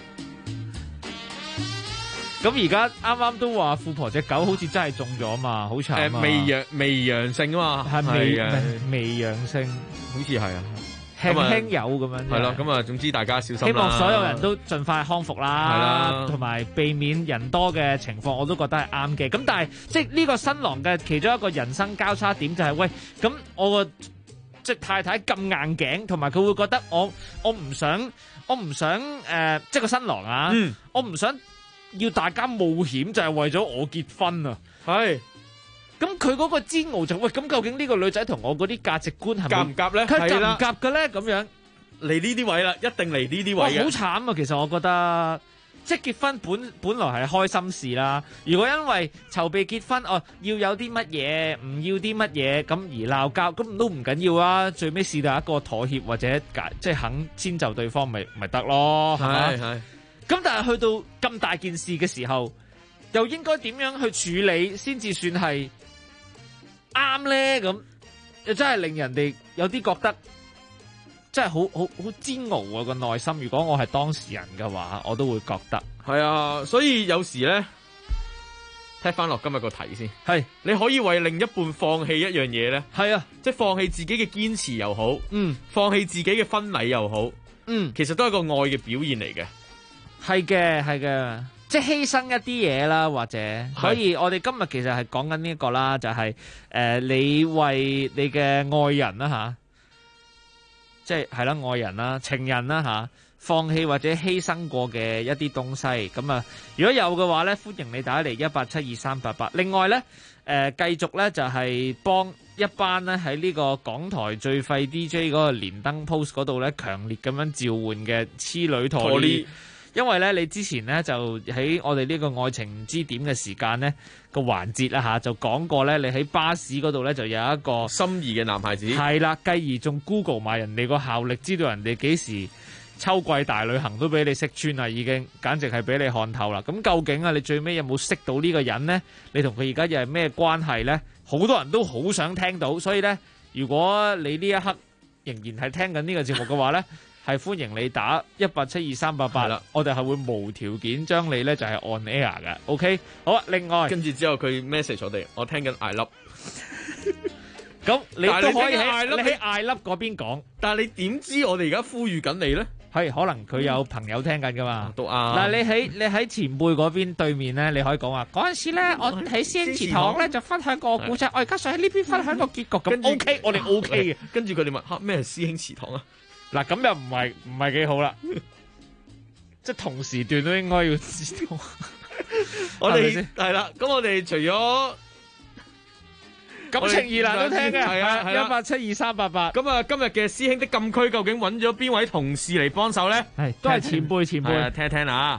咁而家啱啱都話富婆隻狗好似真係中咗嘛，好慘啊！ 微陽性啊嘛， 係微陽性， 好似係啊， 輕有咁樣。 係咯，咁啊，總之大家小心啦。 希望所有人都盡快康復啦，係啦，同埋避免人多嘅情況，我都覺得係啱嘅。咁但係即係呢個新郎嘅其中一個人生交叉點就係喂，咁我個即係太太咁硬頸，同埋佢會覺得我唔想即係個新郎啊，我唔想要大家冒險，就係為咗我結婚啊，係。咁佢嗰個煎熬就喂，咁究竟呢個女仔同我嗰啲價值觀係夾唔夾咧？ 佢夾唔夾嘅咧？咁樣嚟呢啲位啦，一定嚟呢啲位嘅。 好慘啊！其實我覺得，即係結婚本來係開心事啦。如果因為籌備結婚，要有啲乜嘢，唔要啲乜嘢，咁而鬧交，咁都唔緊要啊。最尾試到一個妥協或者即係肯遷就對方，咪得咯，係咪？係。咁但係去到咁大件事嘅時候，又應該點樣去處理先至算係啱咧？咁又真係令人哋有啲覺得真係好煎熬啊個內心。如果我係當事人嘅話，我都會覺得係啊。所以有時咧，踢翻落今日個題先，係你可以為另一半放棄一樣嘢咧，係啊，即係放棄自己嘅堅持又好，放棄自己嘅婚禮又好，其實都係一個愛嘅表現嚟嘅。係嘅，即係犧牲一啲嘢啦，或者，所以我哋今日其實係講緊呢一個啦，就係你為你嘅愛人啦吓，即係啦愛人啦、情人啦吓，放棄或者犧牲過嘅一啲東西，咁啊，如果有嘅話咧，歡迎你打嚟1872388。另外咧，繼續咧就係幫一班咧喺呢個港台最廢 DJ 嗰個連登 post 嗰度咧，強烈咁樣召喚嘅痴女陀呢。因為咧，你之前咧就喺我哋呢個愛情之點嘅時間咧個環節啦吓，就講過咧，你喺巴士嗰度咧就有一個心儀嘅男孩子， 係啦，繼而仲 Google 埋人哋個效力，知道人哋幾時秋季大旅行都俾你識穿啦，已經簡直係俾你看透啦。咁究竟啊，你最尾有冇識到呢個人呢？你同佢而家又係咩關係呢？好多人都好想聽到，所以咧，如果你呢一刻仍然係聽緊呢個節目嘅話咧。係歡迎你打1872388啦，我哋係會無條件將你咧就係 on air 嘅 ，OK？ 好啊，另外跟住之後佢 message 我聽緊 I love， 咁你都可以喺 I love 嗰邊講， 但係你點知我哋而家呼籲緊你咧？ 係可能佢有朋友聽緊噶嘛？ 都啱。 嗱，你喺前輩嗰邊對面咧，你可以講話嗰陣時咧，我喺師兄祠堂咧就分享個故仔，我而家想喺呢邊分享個結局咁 OK， 我哋 OK 嘅。 跟住佢哋問咩係師兄祠堂啊？ 嗱，咁又唔係幾好啦，即係同時段都應該要知道。 我哋係啦，咁我哋除咗感情疑難都聽嘅， 係啊 1872388。 咁啊，今日嘅師兄的禁區究竟揾咗邊位同事嚟幫手咧？ 係都係前輩， 聽一聽啊！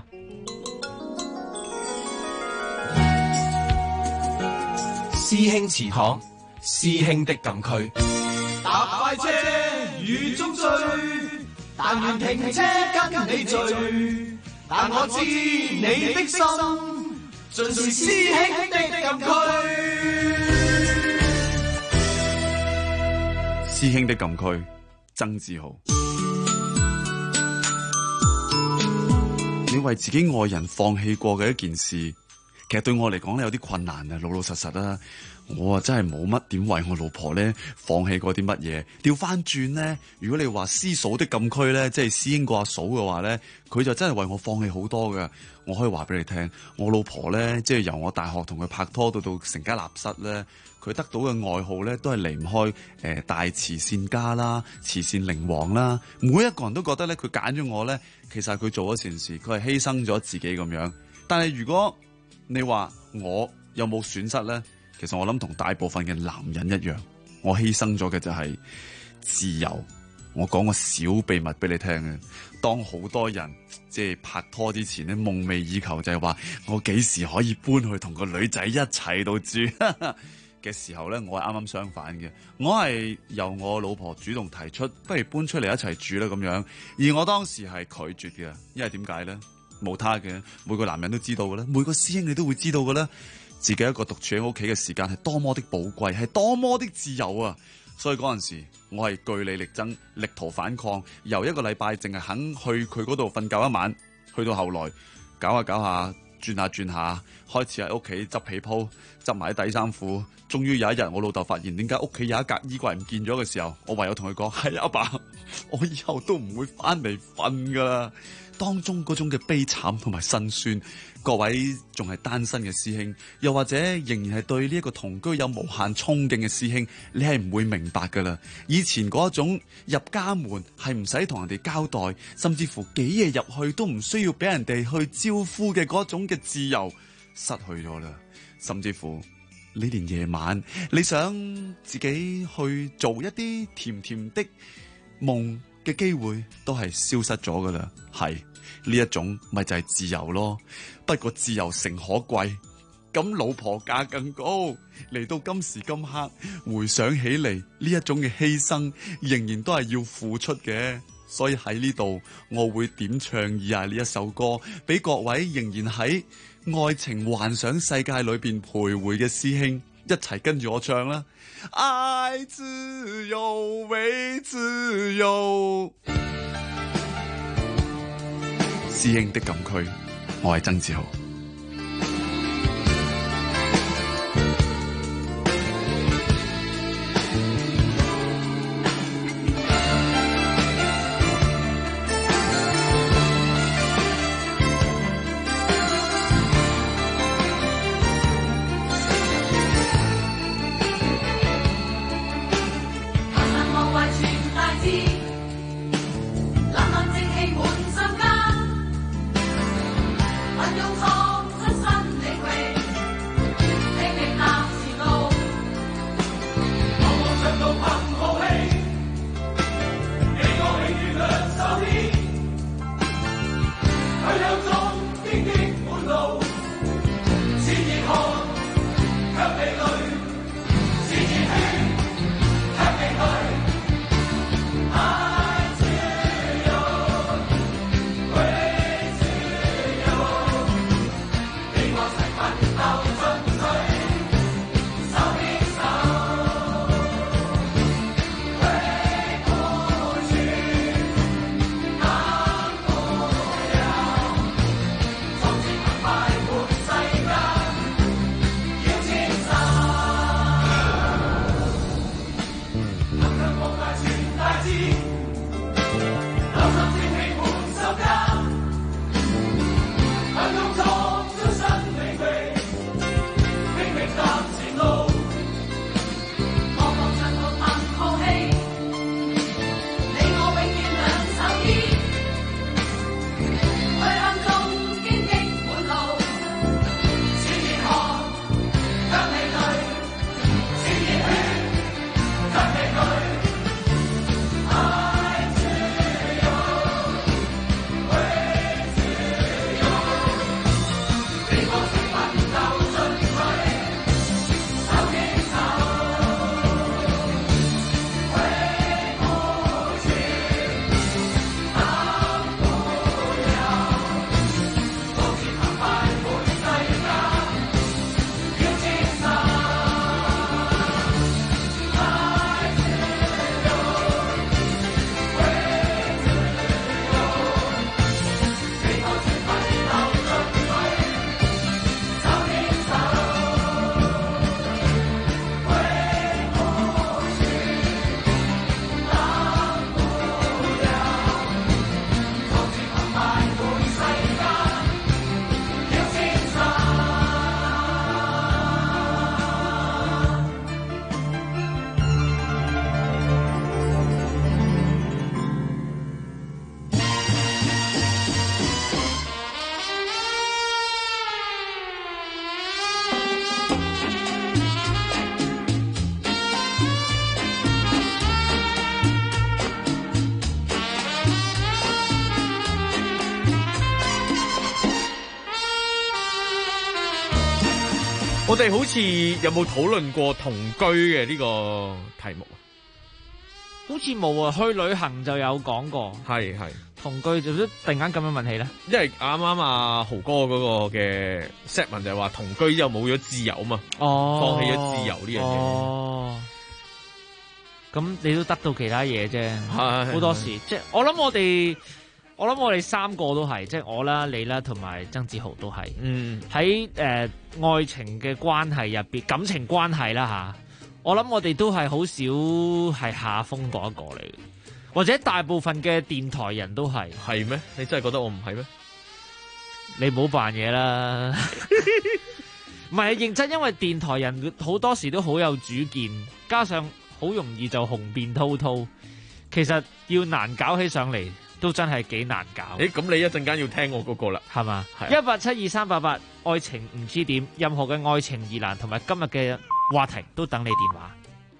師兄祠堂，師兄的禁區。 搭快車雨中追，但願停車跟你聚。但我知你的心盡是師兄的禁區。 師兄的禁區，曾志豪。你為自己愛人放棄過嘅一件事， 其實對我嚟講咧有啲困難啊，老老實實啦。我真係冇乜點為我老婆咧放棄過啲乜嘢。調翻轉咧，如果你話師嫂的禁區咧，即係師兄個阿嫂嘅話咧，佢就真係為我放棄好多嘅。我可以話俾你聽，我老婆咧，即係由我大學同佢拍拖到成家立室咧，佢得到嘅愛好咧都係離唔開大慈善家啦、慈善靈王啦。每一個人都覺得咧，佢揀咗我咧，其實係佢做咗善事，佢係犧牲咗自己咁樣。但係如果你話我有冇損失咧？其實我諗同大部分嘅男人一樣，我犧牲咗嘅就係自由。我講個小秘密俾你聽嘅，當好多人即係拍拖之前咧，夢寐以求就係話我幾時可以搬去同個女仔一齊度住嘅時候咧，我係啱啱相反嘅。我係由我老婆主動提出，不如搬出嚟一齊住啦咁樣。而我當時係拒絕嘅，因為點解咧？冇他嘅，每個男人都知道嘅啦，每個師兄你都會知道嘅啦。自己一個獨處喺屋企嘅時間係多麼的寶貴，係多麼的自由啊！所以嗰陣時我係據理力爭，力圖反抗，由一個禮拜淨係肯去佢嗰度瞓覺一晚，去到後來搞下搞下，轉下轉下，開始喺屋企執被鋪，執埋啲底衫褲。終於有一日，我老豆發現點解屋企有一格衣櫃唔見咗嘅時候，我唯有同佢講：係阿爸，我以後都唔會翻嚟瞓噶啦。當中嗰種嘅悲慘同埋辛酸，各位仲係單身嘅師兄，又或者仍然係對呢一個同居有無限憧憬嘅師兄，你係唔會明白噶啦。以前嗰種入家門係唔使同人哋交代，甚至乎幾夜入去都唔需要俾人哋去招呼嘅嗰種嘅自由，失去咗啦。甚至乎你連夜晚你想自己去做一啲甜甜的夢嘅機會都係消失咗噶啦。係呢一種咪就係自由咯。不過自由誠可貴，咁老婆價更高。嚟到今時今刻回想起嚟，呢一種嘅犧牲仍然都係要付出嘅。所以喺呢度我會點唱以下呢一首歌俾各位仍然喺愛情幻想世界裏邊徘徊嘅師兄一齊跟住我唱啦。愛自由為自由，師兄的禁區，我係曾志豪。 我哋好似有冇討論過同居嘅呢個題目？ 好似冇啊，去旅行就有講過。 係同居就突然間咁樣問起咧， 因為啱啱阿豪哥嗰個嘅 set 問就係話同居之後冇咗自由嘛，放棄咗自由呢樣嘢。 咁你都得到其他嘢啫，好多時即係我諗我哋三個都係，即係我啦、你啦同埋曾志豪都係。喺愛情嘅關係入邊，感情關係啦吓，我諗我哋都係好少係下風嗰一個嚟嘅，或者大部分嘅電台人都係。 係咩？你真係覺得我唔係咩？ 你唔好扮嘢啦，唔係認真，因為電台人好多時都好有主見，加上好容易就雄辯滔滔，其實要難搞起上嚟都真係幾難搞。 咁你一陣間要聽我嗰個啦， 係嘛？1872388愛情唔知點，任何嘅愛情疑難同埋今日嘅話題都等你電話。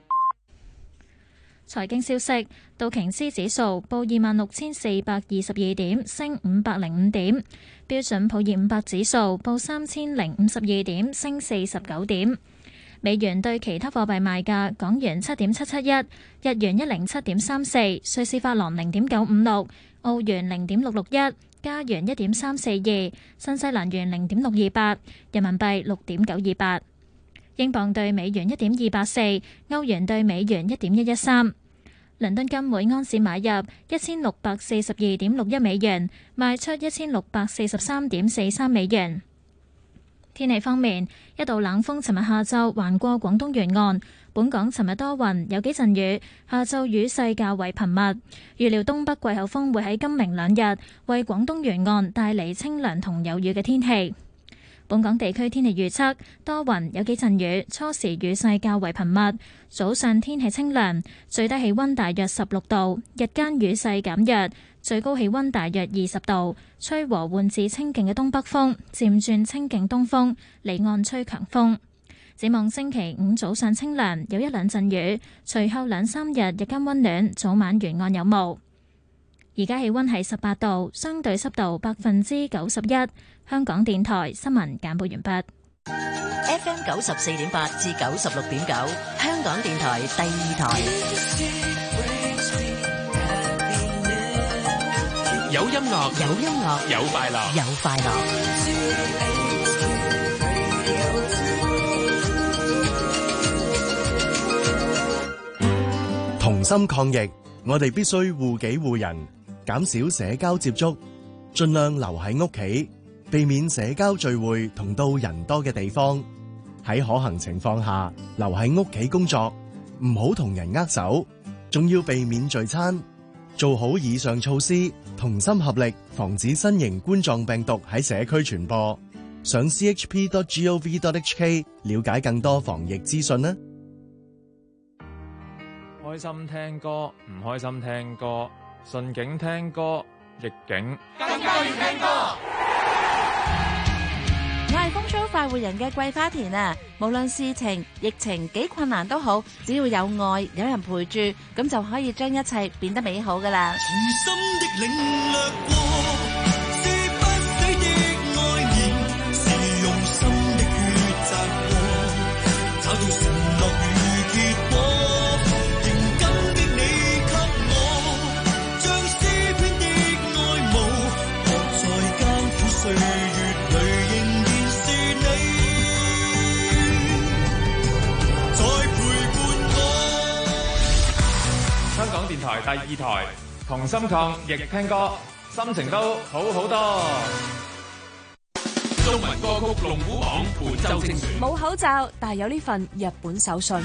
財經消息，道瓊斯指數報26,422點，升505點；標準普爾500指數報3,052點，升49點。美元對其他貨幣賣價：港元7.771，日元107.34，瑞士法郎0.956，澳元0.661，加元1.342，新西蘭元0.628，人民幣6.928。英鎊對美元1.284，歐元對美元1.113。倫敦金每安士買入1642.61美元，賣出1643.43美元。天氣方面，一道冷鋒尋日下晝橫過廣東沿岸，本港尋日多雲，有幾陣雨，下晝雨勢較為頻密。預料東北季候風會喺今明兩日為廣東沿岸帶嚟清涼同有雨嘅天氣。本港地區天氣預測，多雲，有幾陣雨，初時雨勢較為頻密，早上天氣清涼，最低氣溫大約16度，日間雨勢減弱，最高氣溫大約20度，吹和緩至清勁嘅東北風，漸轉清勁東風，離岸吹強風。展望星期五早上清涼，有一兩陣雨，隨後兩三日日間溫暖，早晚沿岸有霧。而家氣溫係18度，相對濕度91%。香港電台新聞簡報完畢。 FM 94.8至96.9，香港電台第二台。 有音樂， 有音樂， 有快樂， 有快樂。 同心抗疫，我哋必須護己護人，減少社交接觸，盡量留喺屋企，避免社交聚會同到人多嘅地方。喺可行情況下，留喺屋企工作，唔好同人握手，仲要避免聚餐。做好以上措施，同心合力，防止新型冠狀病毒喺社區傳播。上 chp.gov.hk 了解更多防疫資訊啦。 開心聽歌，唔開心聽歌，順境聽歌，逆境更加要聽歌。我係風騷快活人嘅桂花田啊！無論事情、疫情幾困難都好，只要有愛，有人陪住，咁就可以將一切變得美好噶啦。 重新的領略過，是不死的愛念，是用心的抉擇過，找到承諾與結果，認真的你給我，將詩篇的愛慕，學在艱苦歲月裏仍然是你，在陪伴我。 香港電台第二台，同心抗疫聽歌，心情都好好多。 中文歌曲龍虎榜本周精選。 冇口罩，但係有呢份日本手信。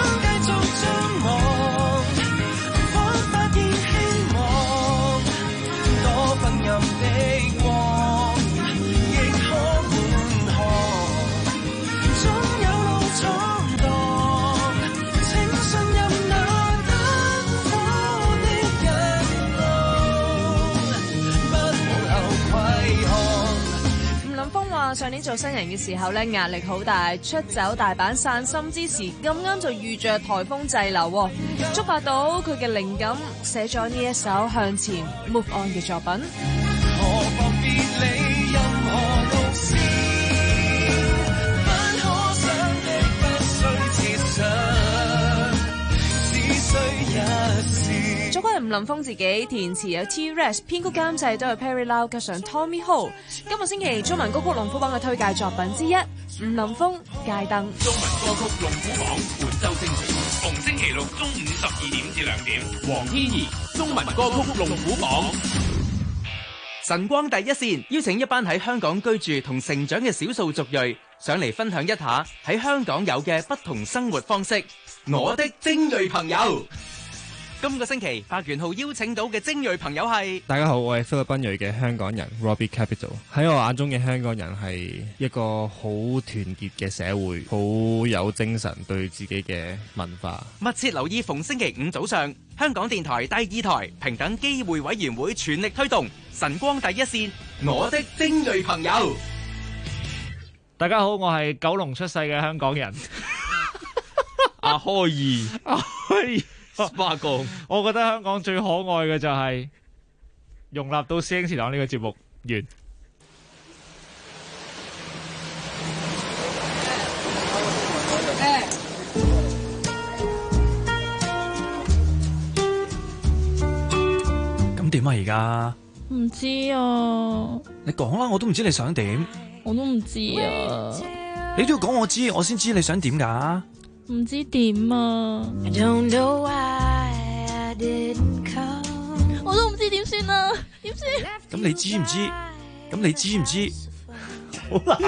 上年做新人嘅時候咧，壓力好大，出走大阪散心之時，咁啱就遇着颱風滯留，觸發到佢嘅靈感，寫咗呢一首向前 Move On 嘅作品。何妨別理任何路線，不可失係吳林峰自己，填詞有 T-Rex， 編曲監製都係 Perry Lau， 加上 Tommy Ho。今個星期中文歌曲龍虎榜嘅推介作品之一，吳林峰《街燈》。 中文歌曲龍虎榜本周星期，逢星期六中午12點至2點，黃天怡中文歌曲龍虎榜。 晨光第一線邀請一班喺香港居住同成長嘅少數族裔上嚟分享一下喺香港有嘅不同生活方式。我的精鋭朋友，今個星期柏元浩邀請到嘅精鋭朋友係， 大家好，我係菲律賓裔嘅香港人 Robbie Capital。喺我眼中嘅香港人係一個好團結嘅社會，好有精神，對自己嘅文化。 密切留意逢星期五早上香港電台第2台平等機會委員會全力推動晨光第一線，我的精鋭朋友。 大家好，我係九龍出世嘅香港人阿開巴哥。 我覺得香港最可愛嘅就係容納到師兄祠堂呢個節目完。 咁點啊而家？ 唔知啊。 你講啦，我都唔知你想點。 我都唔知啊。 你都要講我知，我先知你想點㗎。 唔知點啊。我都唔知點算啊，點算？ 咁你知唔知？咁你知唔知？好啦。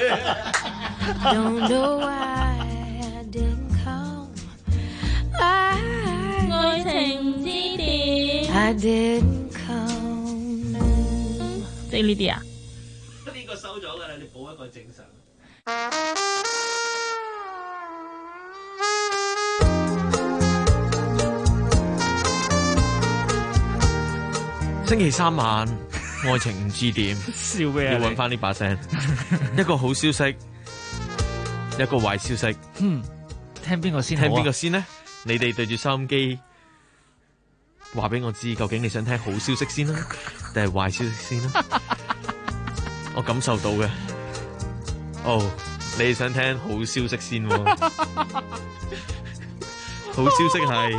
愛情之點？即係呢啲啊？ 呢個收咗㗎啦，你補一個正常。 星期三晚，愛情唔知點， 笑咩啊？ 要揾翻呢把聲。一個好消息，一個壞消息。 聽邊個先好啊？ 聽邊個先呢？你哋對住收音機，話俾我知，究竟你想聽好消息先啦，定係壞消息先啦？我感受到嘅。你哋想聽好消息先喎？好消息係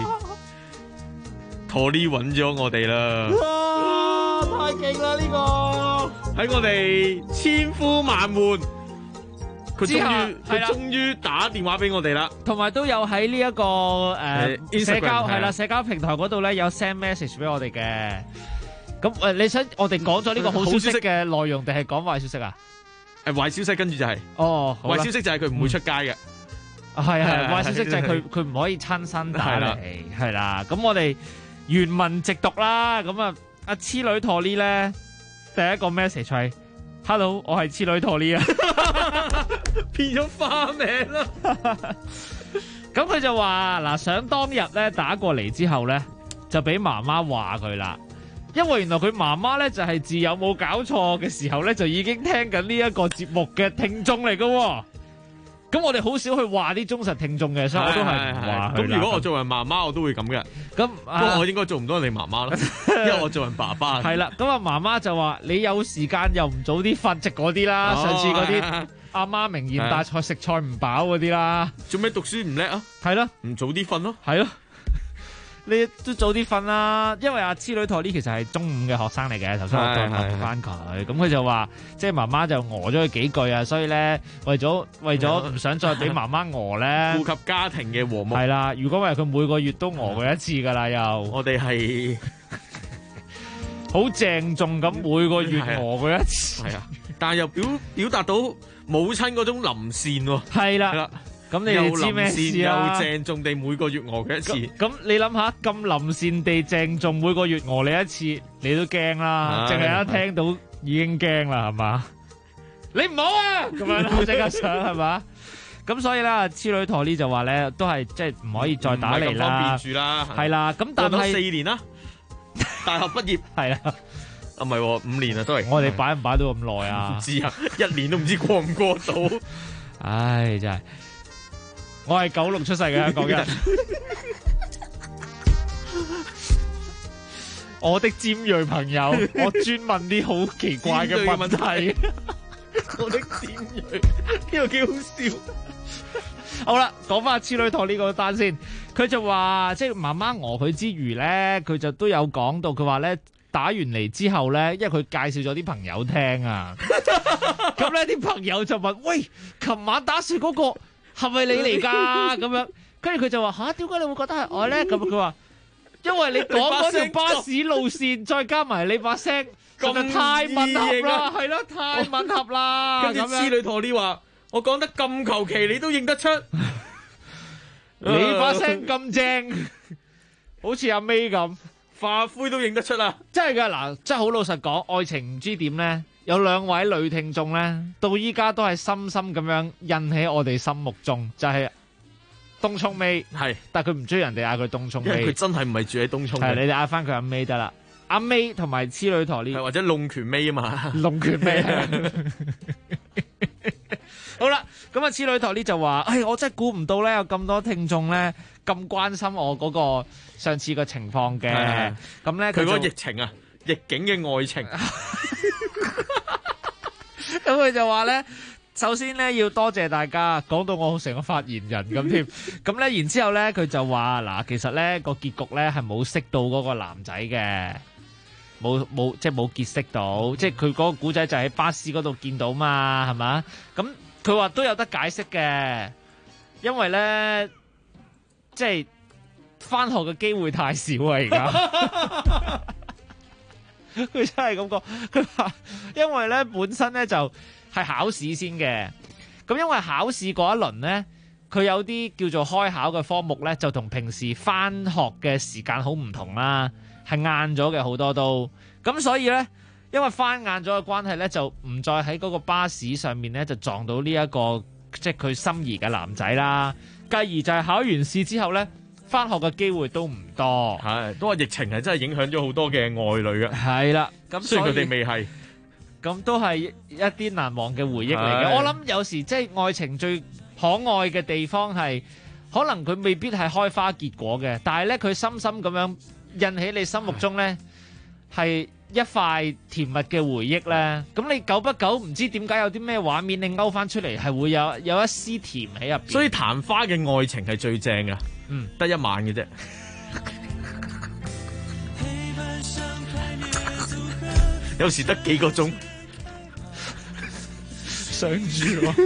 Tori揾咗我哋啦！ 太勁啦呢個！ 喺我哋千呼萬喚，佢終於打電話俾我哋啦， 同埋都有喺呢一個社交係啦社交平台嗰度咧有 send message 俾我哋嘅。咁你想我哋講咗呢個好消息嘅內容，定係講壞消息啊？ 壞消息跟住就係壞消息就係佢唔會出街嘅。 係壞消息就係佢唔可以親身打嚟，係啦。咁我哋原文直讀啦。咁啊，阿痴女陀呢咧，第一個 message 係 Hello， 我係痴女陀呢啊， 變咗花名啦。 咁佢就話嗱，想當日咧打過嚟之後咧，就俾媽媽話佢啦。因為原來佢媽媽咧就係自有冇搞錯嘅時候咧，就已經聽緊呢一個節目嘅聽眾嚟噶。咁我哋好少去話啲忠實聽眾嘅，所以我都係唔話佢。 咁如果我作為媽媽，我都會咁嘅。咁不過我應該做唔到你媽媽啦，因為我做人爸爸。 係啦，咁啊媽媽就話你有時間又唔早啲瞓，即嗰啲啦。上次嗰啲阿媽明言大菜食菜唔飽嗰啲啦。 做咩讀書唔叻啊？ 係咯， 唔早啲瞓咯。 係咯。你都早啲瞓啦，因為阿痴女陀呢其實係中五嘅學生嚟嘅，頭先我再問翻佢，咁佢就話，即係媽媽就餓咗佢幾句啊，所以咧為咗唔想再俾媽媽餓咧， 顧及家庭嘅和睦。 係啦，如果唔係佢每個月都餓佢一次噶啦，又我哋係好鄭重咁每個月餓佢一次， 係啊，但係又表達到母親嗰種臨善喎， 係啦。咁你哋知咩事啊？ 又鄭重地每個月餓佢一次。 咁你諗下，咁臨善地鄭重每個月餓你一次，你都驚啦。淨係一聽到已經驚啦，係嘛？你唔好啊！咁樣即刻想係嘛？咁所以咧，痴女陀呢就話咧，都係即係唔可以再打嚟啦。 唔係咁方便住啦。 係啦，咁但係 4年啦，大學畢業係啦。 唔係5年啊，都係。 我哋擺唔擺到咁耐啊？ 唔知啊，1年都唔知過唔過到。 唉，真係。我係96出世嘅香港人，我的尖銳朋友，我專問啲好奇怪嘅問題。 我的尖銳，呢個幾好笑。 好啦，講翻痴女陀呢個單先。 佢就話即係媽媽餓佢之餘咧，佢就都有講到，佢話咧打完嚟之後咧，因為佢介紹咗啲朋友聽啊，咁咧啲朋友就問：喂，琴晚打雪嗰個係咪你嚟㗎？咁樣，跟住佢就話吓，點解你會覺得係我咧？咁佢話因為你講嗰條巴士路線，再加埋你把聲，實在太吻合啦，係咯，太吻合啦。 跟住痴女陀呢話：我講得咁求其，你都認得出。 你把聲咁正，好似阿 May 咁， 化灰都認得出啦！ 真係噶嗱，真係好老實講，愛情唔知點呢？有兩位女聽眾呢，到依家都係深深咁樣印喺我哋心目中，就係東涌 May 係， 但係佢唔中意人哋嗌佢東涌 May， 因為佢真係唔係住喺東涌。 係你哋嗌翻佢阿 May 得啦，阿 May 同埋痴女陀呢， 或者龍拳 May 啊嘛， 龍拳 May。好啦，咁啊，痴女陀呢就話：，我真係估唔到咧，有咁多聽眾咧咁關心我嗰個上次嘅情況嘅。咁咧， 佢嗰個疫情啊，逆境嘅愛情。 咁佢就話咧，首先咧要多謝大家，講到我成個發言人咁添。咁咧，然之後咧，佢就話嗱，其實咧個結局咧係冇識到嗰個男仔嘅，冇即係冇結識到，即係佢嗰個古仔就喺巴士嗰度見到嘛，係嘛？咁佢話都有得解釋嘅，因為咧即係返學嘅機會太少啊，而家。佢真係咁講，佢話因為咧本身咧就係考試先嘅，咁因為考試嗰一輪咧，佢有啲叫做開考嘅科目咧，就同平時返學嘅時間好唔同啦，係晏咗嘅好多都，咁所以咧，因為返晏咗嘅關係咧，就唔再喺嗰個巴士上面咧就撞到呢一個即係佢心儀嘅男仔啦，繼而就係考完試之後咧，返學嘅機會都唔多， 係都話疫情係真係影響咗好多嘅愛侶嘅， 係啦，咁雖然佢哋未係， 咁都係一啲難忘嘅回憶嚟嘅。我諗有時即係愛情最可愛嘅地方係，可能佢未必係開花結果嘅，但係咧佢深深咁樣印喺你心目中咧係一塊甜蜜嘅回憶咧。咁你久不久唔知點解有啲咩畫面你勾翻出嚟，係會有一絲甜喺入邊。 所以曇花嘅愛情係最正㗎。得一晚嘅啫，有時得幾個鐘， 想住我。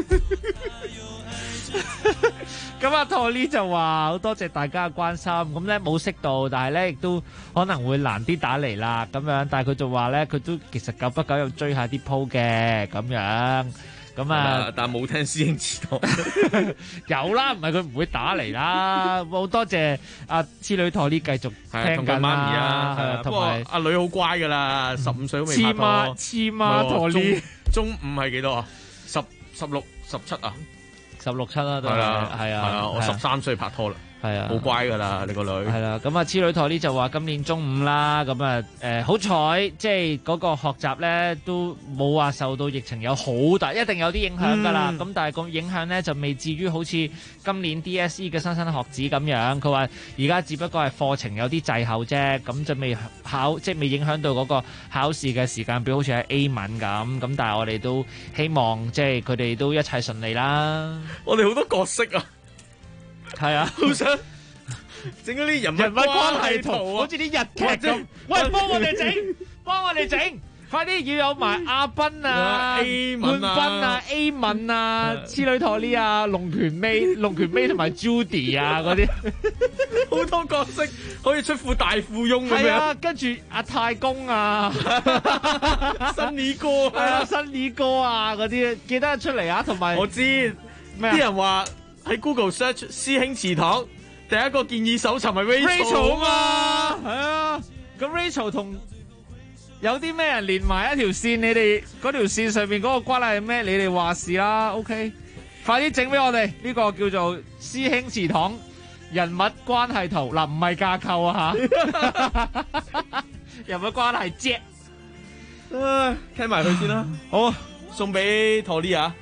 咁阿托呢就話好多謝大家嘅關心，咁咧冇識到，但係咧亦都可能會難啲打嚟啦，咁樣，但係佢就話咧佢都其實久不久又追下啲鋪嘅咁樣。咁啊， 但係冇聽師兄指導， 有啦，唔係佢唔會打嚟啦。好多謝阿痴女陀呢繼續聽緊同佢媽咪啊， 同埋阿女好乖噶啦，15歲都未拍拖。 痴媽陀呢中五係幾多啊？16、17啊 ？16、17啦，都係啊， 係啊， 我13歲拍拖啦。係啊，好乖噶啦，你個女係啦。咁啊，痴女陀呢就話今年中五啦。咁啊，好彩即係嗰個學習咧都冇話受到疫情有好大，一定有啲影響噶啦。咁但係個影響咧就未至於好似今年 DSE 嘅莘莘學子咁樣。佢話而家只不過係課程有啲滯後啫，咁就未即係未影響到嗰個考試嘅時間表，好似係 A 文咁。咁但係我哋都希望即係佢哋都一切順利啦。 我哋好多角色啊！ 係啊， 好想整嗰啲人物關係圖啊， 好似啲日劇咁。喂，幫我哋整，幫我哋整，快啲要有埋阿斌啊、 A 文啊、A 文啊、痴女陀呢啊、龍拳妹同埋 Judy 啊嗰啲， 好多角色可以出副大富翁咁樣。 係啊，跟住阿太公啊、 新李哥係啊、新李哥啊嗰啲，記得出嚟啊。同埋我知咩啲人話。喺 Google search 師兄祠堂，第一個建議搜尋係 Rachel 啊嘛， 係啊，咁 Rachel 同有啲咩人連埋一條線？你哋嗰條線上面嗰個關係係咩？你哋話事啦 ，OK， 快啲整俾我哋呢個叫做師兄祠堂人物關係圖嗱，唔係架構啊吓，人物關係啫， 聽埋佢先啦， 好， 送俾托利亞。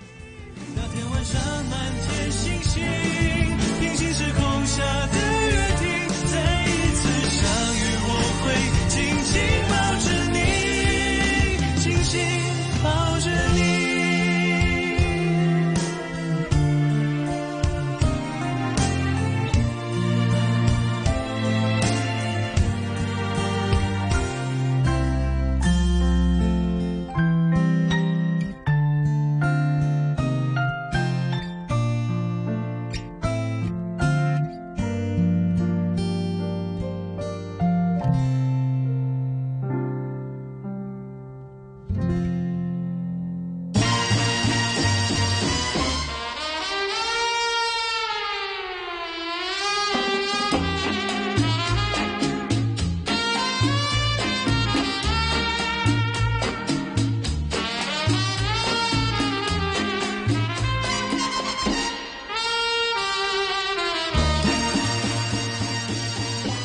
下的约定，再一次相遇，我会紧紧抱着你，紧紧抱着你。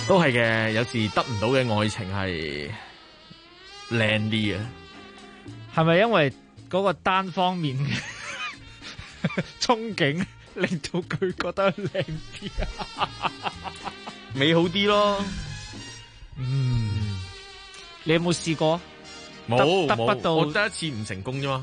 都係嘅，有時得唔到嘅愛情係靚啲嘅， 係咪因為嗰個單方面嘅憧憬令到佢覺得靚啲啊？ 美好啲咯。 你有冇試過？ 冇， 得不到， 我得一次唔成功啫嘛。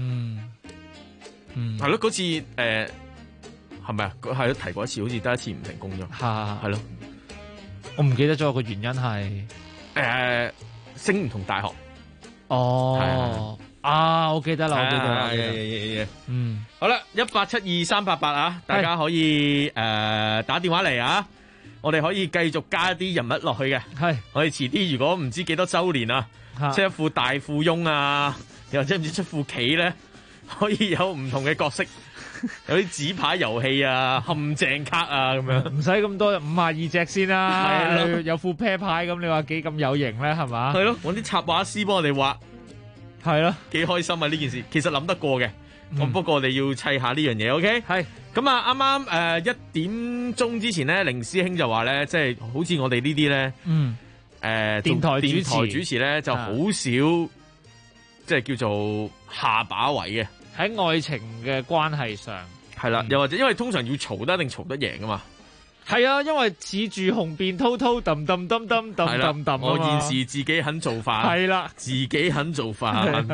係咯，嗰次係咪啊？係咯，提過一次，好似得一次唔成功啫。係咯， 我唔記得咗個原因係升唔同大學。 哦，我記得啦，我記得啦。 好啦，1872388啊，大家可以打電話嚟啊，我哋可以繼續加一啲人物落去嘅。 係， 我哋遲啲如果唔知幾多周年啊，出一副大富翁啊，又或者唔知出副棋咧，可以有唔同嘅角色，有啲紙牌遊戲啊、陷阱卡啊咁樣， 唔使咁多52隻先啦。 係咯， 有副啤牌咁，你話幾咁有型咧？係嘛？ 係咯，揾啲插畫師幫我哋畫， 係咯， 幾開心啊！呢件事其實諗得過嘅，不過我哋要砌下呢樣嘢。OK， 係咁啊！啱啱1點鐘之前咧，凌師兄就話咧，即係好似我哋呢啲咧，電台主持咧就好少，即係叫做下把位嘅。 喺愛情嘅關係上， 係啦，又或者因為通常要嘈得一定嘈得贏噶嘛。 係啊，因為似住紅遍滔滔，揼揼揼揼揼揼揼。 我現時自己肯做飯， 係啦， 自己肯做飯。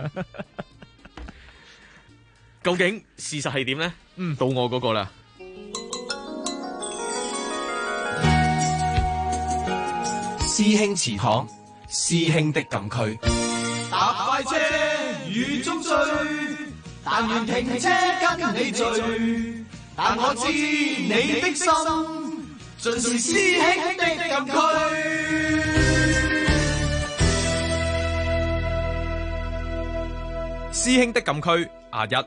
究竟事實係點咧？到我嗰個啦。 師兄祠堂，師兄的禁區。 搭快車雨中追，但願停車跟你聚。但我知你的心，盡是師兄的禁區。 師兄的禁區1。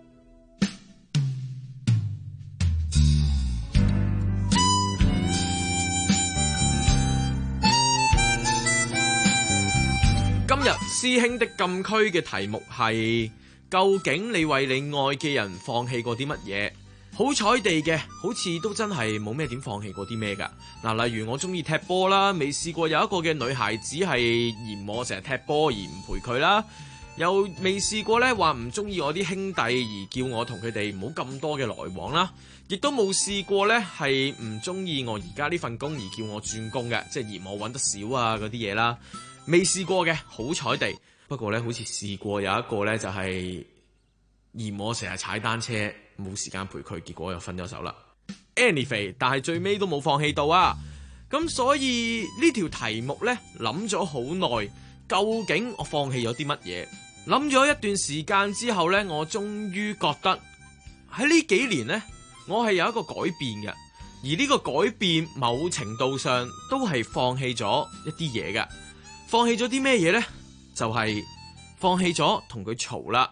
今日師兄的禁區嘅題目係：究竟你為你愛嘅人放棄過啲乜嘢？好彩地嘅，好似都真係冇咩點放棄過啲咩噶。嗱，例如我中意踢波啦，未試過有一個嘅女孩子係嫌我成日踢波而唔陪佢啦，又未試過呢話唔中意我啲兄弟而叫我同佢哋唔好咁多嘅來往啦，亦都冇試過呢係唔中意我而家呢份工而叫我轉工嘅，即係嫌我揾得少啊嗰啲嘢啦。未試過嘅，好彩地。不過咧，好似試過有一個咧，就係嫌我成日踩單車，冇時間陪佢，結果又分咗手啦。Anyway， 但係最尾都冇放棄到啊。咁所以呢條題目咧，諗咗好耐，究竟我放棄咗啲乜嘢？諗咗一段時間之後咧，我終於覺得喺呢幾年咧，我係有一個改變嘅，而呢個改變某程度上都係放棄咗一啲嘢嘅。放棄咗啲咩嘢呢？就係放棄咗同佢嘈啦。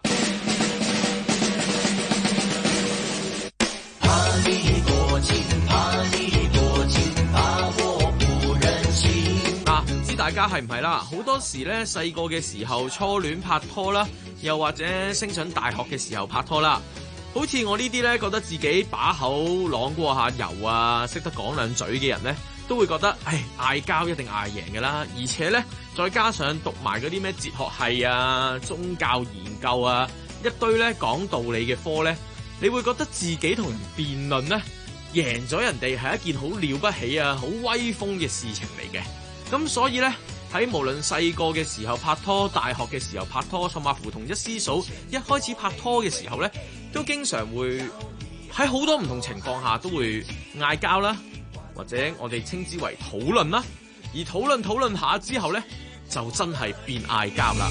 唔知大家係唔係啦？好多時呢，細個嘅時候初戀拍拖啦，又或者升上大學嘅時候拍拖啦。好似我呢啲呢，覺得自己把口啷過下油啊，識得講兩嘴嘅人呢，都會覺得，嗌交一定嗌贏㗎啦，而且呢，再加上讀埋嗰啲咩哲學系啊、宗教研究啊，一堆呢講道理嘅科呢，你會覺得自己同人辯論呢，贏咗人哋係一件好了不起啊、好威風嘅事情嚟嘅。咁所以呢，喺無論細個嘅時候拍拖、大學嘅時候拍拖，甚至乎同一師嫂一開始拍拖嘅時候呢，都經常會喺好多唔同情況下都會嗌交啦。或者我哋稱之為討論啦，而討論下之後呢，就真係變嗌交啦。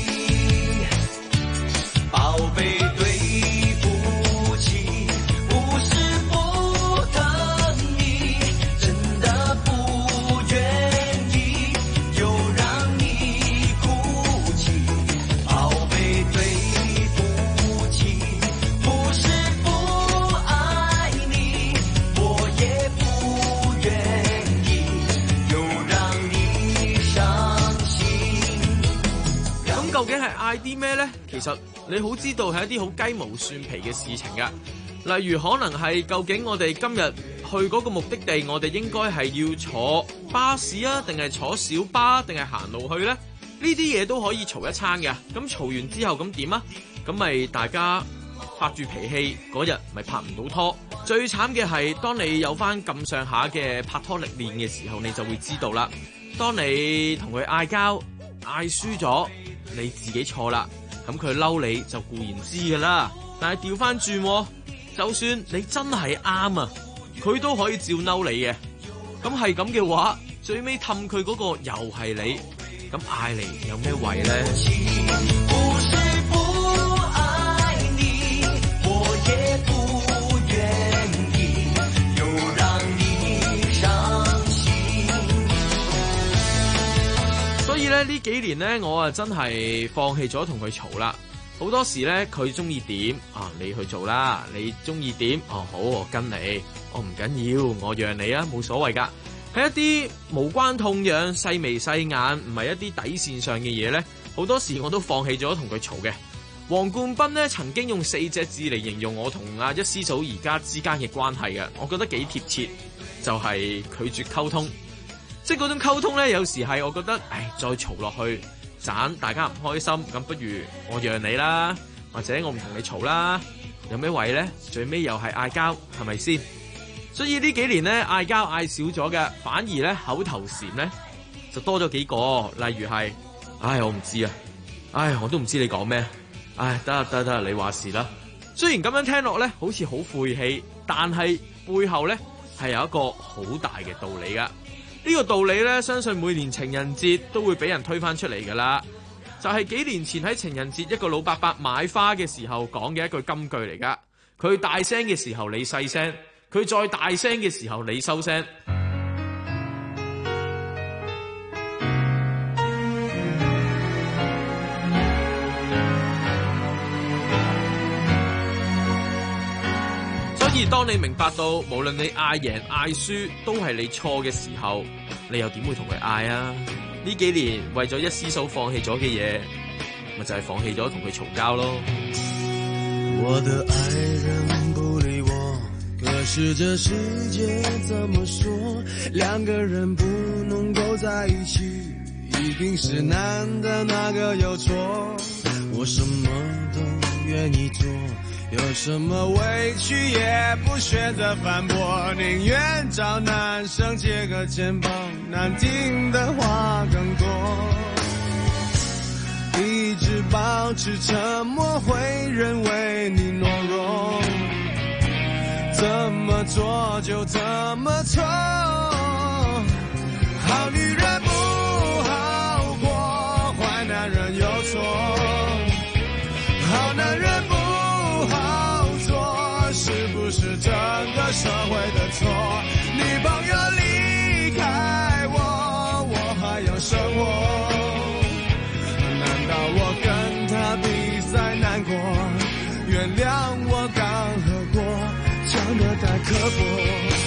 寶貝對不起，不是不等你，真的不願意，就讓你哭泣。寶貝對不起，不是不愛你，我也不究竟係嗌啲咩呢？其實你好知道係一啲好雞毛蒜皮嘅事情㗎。例如可能係究竟我哋今日去嗰個目的地，我哋應該係要坐巴士啊，定係坐小巴，定係行路去呢？呢啲嘢都可以嘈一餐嘅。咁嘈完之後咁點啊？咁咪大家發住脾氣嗰日咪拍唔到拖。最慘嘅係當你有翻咁上下嘅拍拖歷練嘅時候，你就會知道啦。當你同佢嗌交，嗌輸咗，你自己錯啦，咁佢嬲你就固然知噶啦。但係調翻轉，就算你真係啱啊，佢都可以照嬲你嘅。咁係咁嘅話，最尾氹佢嗰個又係你，咁嗌嚟有咩謂呢？所以咧呢幾年呢，我啊真係放棄咗同佢嘈啦。好多時呢，佢中意點啊，你去做啦。你中意點哦，好，我跟你，我唔緊要，我讓你啊，冇所謂噶。係一啲無關痛癢、細眉細眼，唔係一啲底線上嘅嘢呢，好多時我都放棄咗同佢嘈嘅。黃冠斌呢曾經用4隻字嚟形容我同阿一師嫂而家之間嘅關係嘅，我覺得幾貼切，就係拒絕溝通。即係嗰種溝通呢，有時係我覺得，再嘈落去，盞大家唔開心，咁不如我讓你啦，或者我唔同你嘈啦，有咩謂呢？最尾又係嗌交，係咪先？所以呢幾年呢，嗌交嗌少咗嘅，反而呢口頭禪呢就多咗幾個，例如係，我唔知啊，我都唔知你講咩，得，你話事啦。雖然咁樣聽落呢好似好晦氣，但係背後呢係有一個好大嘅道理噶。呢個道理呢，相信每年情人節都會俾人推返出嚟噶啦。就係幾年前喺情人節一個老伯伯買花嘅時候講嘅一句金句嚟噶。佢大聲嘅時候你細聲，佢再大聲嘅時候你收聲。所以當你明白到無論你嗌贏嗌輸都係你錯嘅時候，你又點會同佢嗌啊？呢幾年為咗一師嫂放棄咗嘅嘢，咪就係放棄咗同佢嘈交咯。 我的愛人不理我，可是這世界怎麼說，兩個人不能夠在一起，一定是男的那個有錯。我什麼都願意做，有什麼委屈也不選擇反駁，寧願找男生借個肩膀，難聽的話更多。一直保持沉默，會認為你懦弱，怎麼做就怎麼錯。好女人不好過，壞男人有錯，好男人不好做，是不是整個社會的錯？女朋友離開我，我還要生活，難道我跟他比賽難過？原諒我剛喝過，講得太刻薄。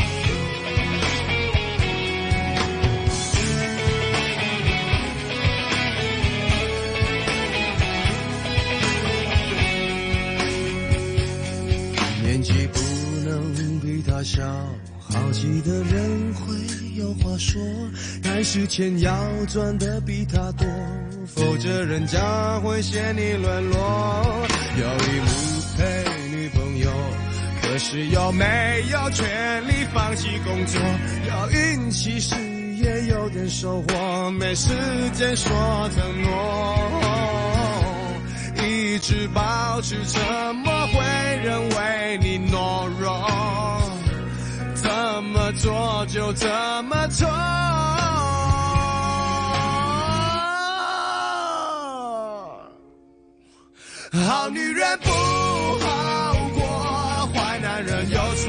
年紀不能比他小，好奇的人會有話說，但是錢要賺得比他多，否則人家會嫌你軟弱。有義務陪女朋友，可是又沒有權利放棄工作，要運氣事業有點收穫，沒時間說承諾，一直保持沉默，會認為你懦弱，怎麼做就怎麼錯。好女人不好過，壞男人有錯，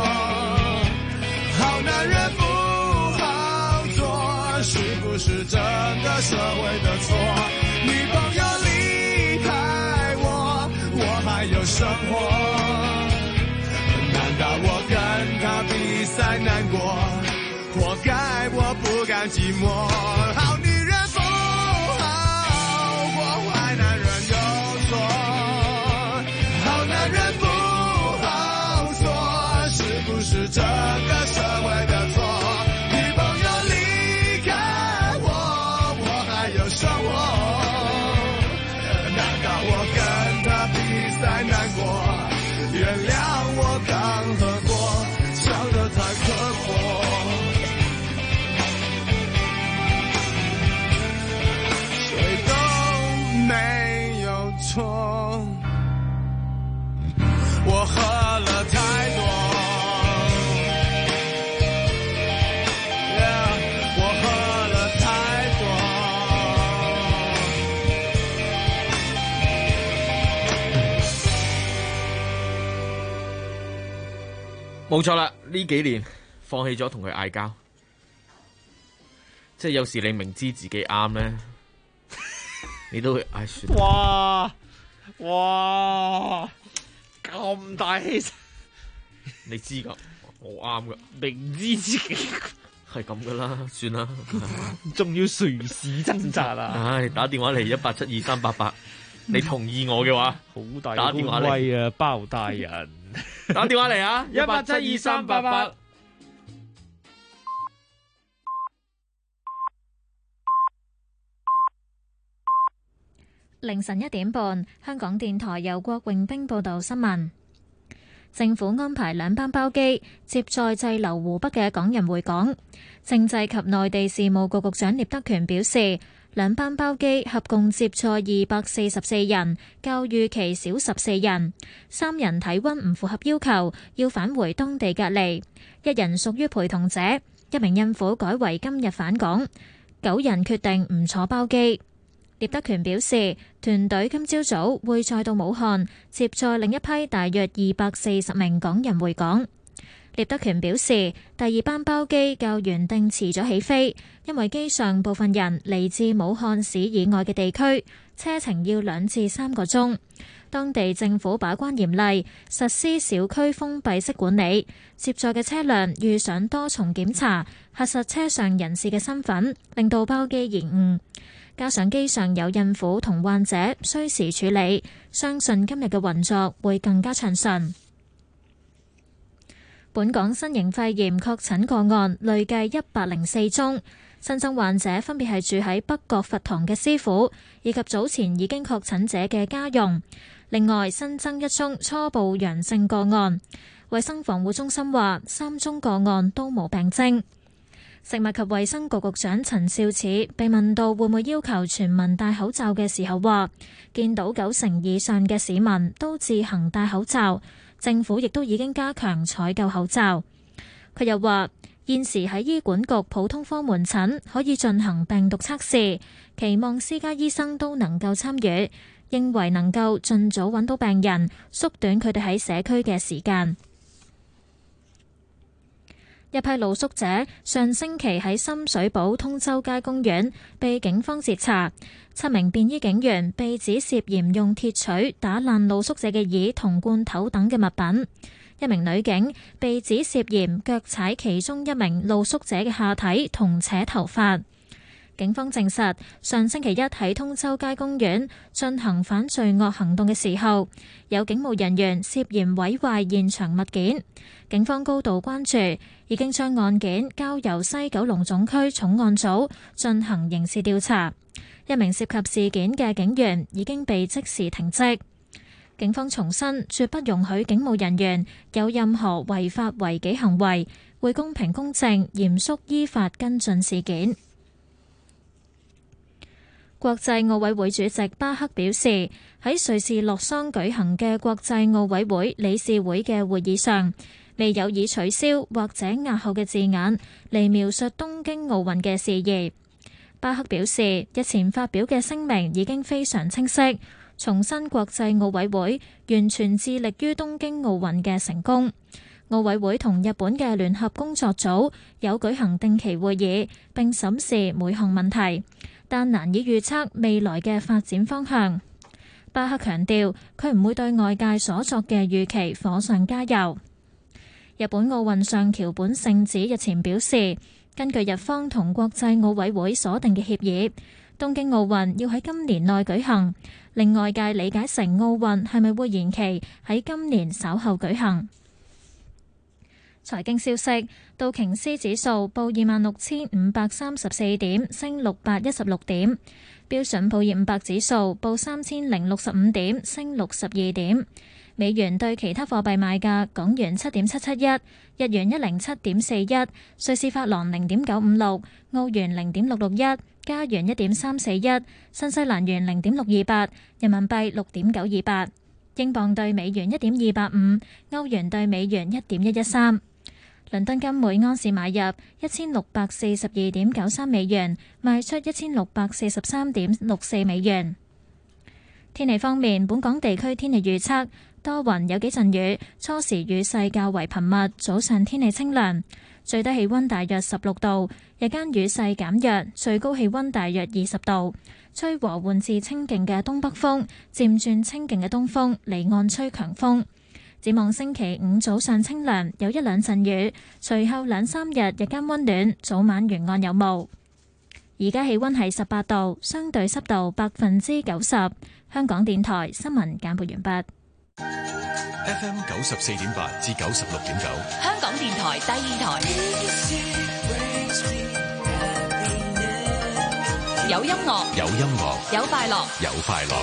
好男人不好做，是不是整個社會的錯？女朋友離開我，我還有生活，難道我跟他比賽難過？活該我不甘寂寞。好女人不好過，壞男人有錯，好男人不好做，是不是這冇錯啦，呢幾年放棄咗同佢嗌交，即係有時你明知自己啱咧，你都會唉算啦。 哇！咁大氣勢， 你知噶，我啱噶， 明知自己係咁噶啦，算啦， 仲要垂死掙扎啊！ 唉，打電話嚟1872388，你同意我嘅話， 好大打電話官威嚟啊，包大人， 打電話嚟啊，1872388。 凌晨1點半，香港電台由郭榮兵報道新聞。政府安排2班包機接載滯留湖北嘅港人回港。政制及內地事務局局長聶德權表示，2班包機合共接載244人，較預期少14人。3人體溫唔符合要求，要返回當地隔離。1人屬於陪同者，1名孕婦改為今日返港。9人決定唔坐包機。聶德權表示，團隊今朝早會再到武漢接載另一批大約240名港人回港。聶德權表示，第2班包機較原定遲咗起飛，因為機上部分人嚟自武漢市以外嘅地區，車程要2至3個鐘。當地政府把關嚴厲，實施小區封閉式管理，接載嘅車輛遇上多重檢查，核實車上人士嘅身份，令到包機延誤。加上機上有孕婦同患者需時處理，相信今日嘅運作會更加暢順。本港新型肺炎確診個案累計104宗，新增患者分別係住喺北角佛堂嘅師傅，以及早前已經確診者嘅家傭。另外新增1宗初步陽性個案。衛生防護中心話3宗個案都冇病徵。食物及衛生局局長陳肇始被問到會唔會要求全民戴口罩嘅時候，話見到90%以上嘅市民都自行戴口罩，政府亦都已經加強採購口罩。佢又話現時喺醫管局普通科門診可以進行病毒測試，期望私家醫生都能夠參與，認為能夠盡早揾到病人，縮短佢哋喺社區嘅時間。一批露宿者上星期喺深水埗通州街公園被警方截查，7名便衣警員被指涉嫌用鐵錘打爛露宿者嘅耳同罐頭等嘅物品。1名女警被指涉嫌腳踩其中1名露宿者嘅下體同扯頭髮。警方證實，上星期一喺通州街公園進行反罪惡行動嘅時候，有警務人員涉嫌毀壞現場物件。警方高度關注，已經將案件交由西九龍總區重案組進行刑事調查。1名涉及事件嘅警員已經被即時停職。警方重申，絕不容許警務人員有任何違法違紀行為，會公平公正、嚴肅依法跟進事件。國際奧委會主席巴克表示，喺瑞士洛桑舉行嘅國際奧委會理事會嘅會議上，未有以取消或者押後嘅字眼嚟描述東京奧運嘅事宜。巴克表示，日前發表嘅聲明已經非常清晰，重申國際奧委會完全致力於東京奧運嘅成功。奧委會同日本嘅聯合工作組有舉行定期會議，並審視每項問題，但難以預測未來嘅發展方向。巴克強調，佢唔會對外界所作嘅預期火上加油。日本奧運相橋本聖子日前表示，根據日方同國際奧委會所定嘅協議，東京奧運要喺今年內舉行，令外界理解成奧運係咪會延期喺今年稍後舉行。財經消息，道瓊斯指數報26,534點，升616點；標準普爾500指數報3065點，升62點。美元對其他貨幣賣價：港元7.771，日元107.41，瑞士法郎0.956，澳元0.661，加元1.341，新西蘭元0.628，人民幣6.928，英鎊對美元1.285，歐元對美元1.113。倫敦金每安士買入1642.93美元，賣出1643.64美元。天氣方面，本港地區天氣預測。 多雲有幾陣雨，初時雨勢較為頻密，早上天氣清涼，最低氣溫大約16度，日間雨勢減弱，最高氣溫大約20度，吹和緩至清勁嘅東北風，漸轉清勁嘅東風，離岸吹強風。展望星期五早上清涼，有一兩陣雨，隨後2、3日日間溫暖，早晚沿岸有霧。而家氣溫係18度，相對濕度90%。香港電台新聞簡報完畢。 FM 94.8至96.9， 香港電台第二台，有音樂， 有音樂， 有快樂， 有快樂。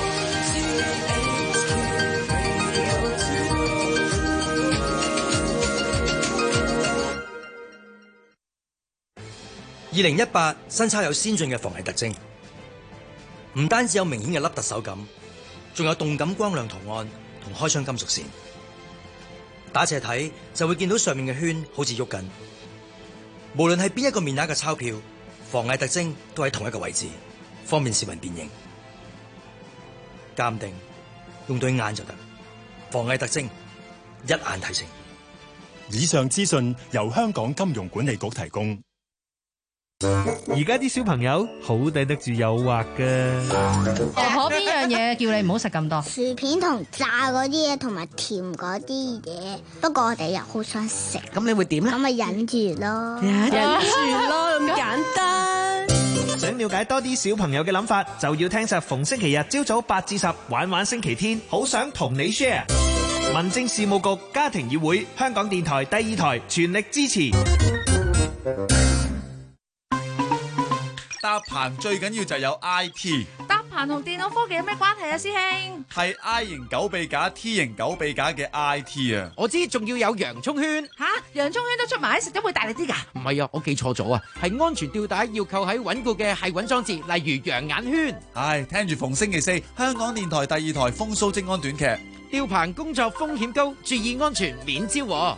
2018新鈔有先進嘅防偽特徵，唔單止有明顯嘅凹凸手感，仲有動感光亮圖案同開窗金屬線。打斜睇就會見到上面嘅圈好似喐緊。無論係邊一個面額嘅鈔票，防偽特徵都喺同一個位置，方便市民辨認。鑑定用對眼就得，防偽特徵一眼睇清。 以上資訊由香港金融管理局提供。 而家啲小朋友好抵得住誘惑㗎。 可邊樣嘢叫你唔好食咁多？ 薯片同炸嗰啲嘢，同埋甜嗰啲嘢。不過我哋又好想食。 咁你會點咧？ 咁咪忍住咯。 忍住咯，咁簡單。 想了解多啲小朋友嘅諗法，就要聽實逢星期日朝早8至10，玩玩星期天，好想同你 share。民政事務局家庭議會，香港電台第二台全力支持。 搭棚最緊要就有 IT。 搭棚同電腦科技有咩關係啊，師兄？ 係 I 型狗臂架、T 型狗臂架嘅 IT 啊！ 我知，仲要有洋葱圈。 吓，洋葱圈都出埋，食咗會大力啲㗎？ 唔係啊，我記錯咗啊，係安全吊帶要扣喺穩固嘅繫穩裝置，例如羊眼圈。 唉，聽住逢星期4香港電台第二台風騷職安短劇。 吊棚工作風險高，注意安全免招禍。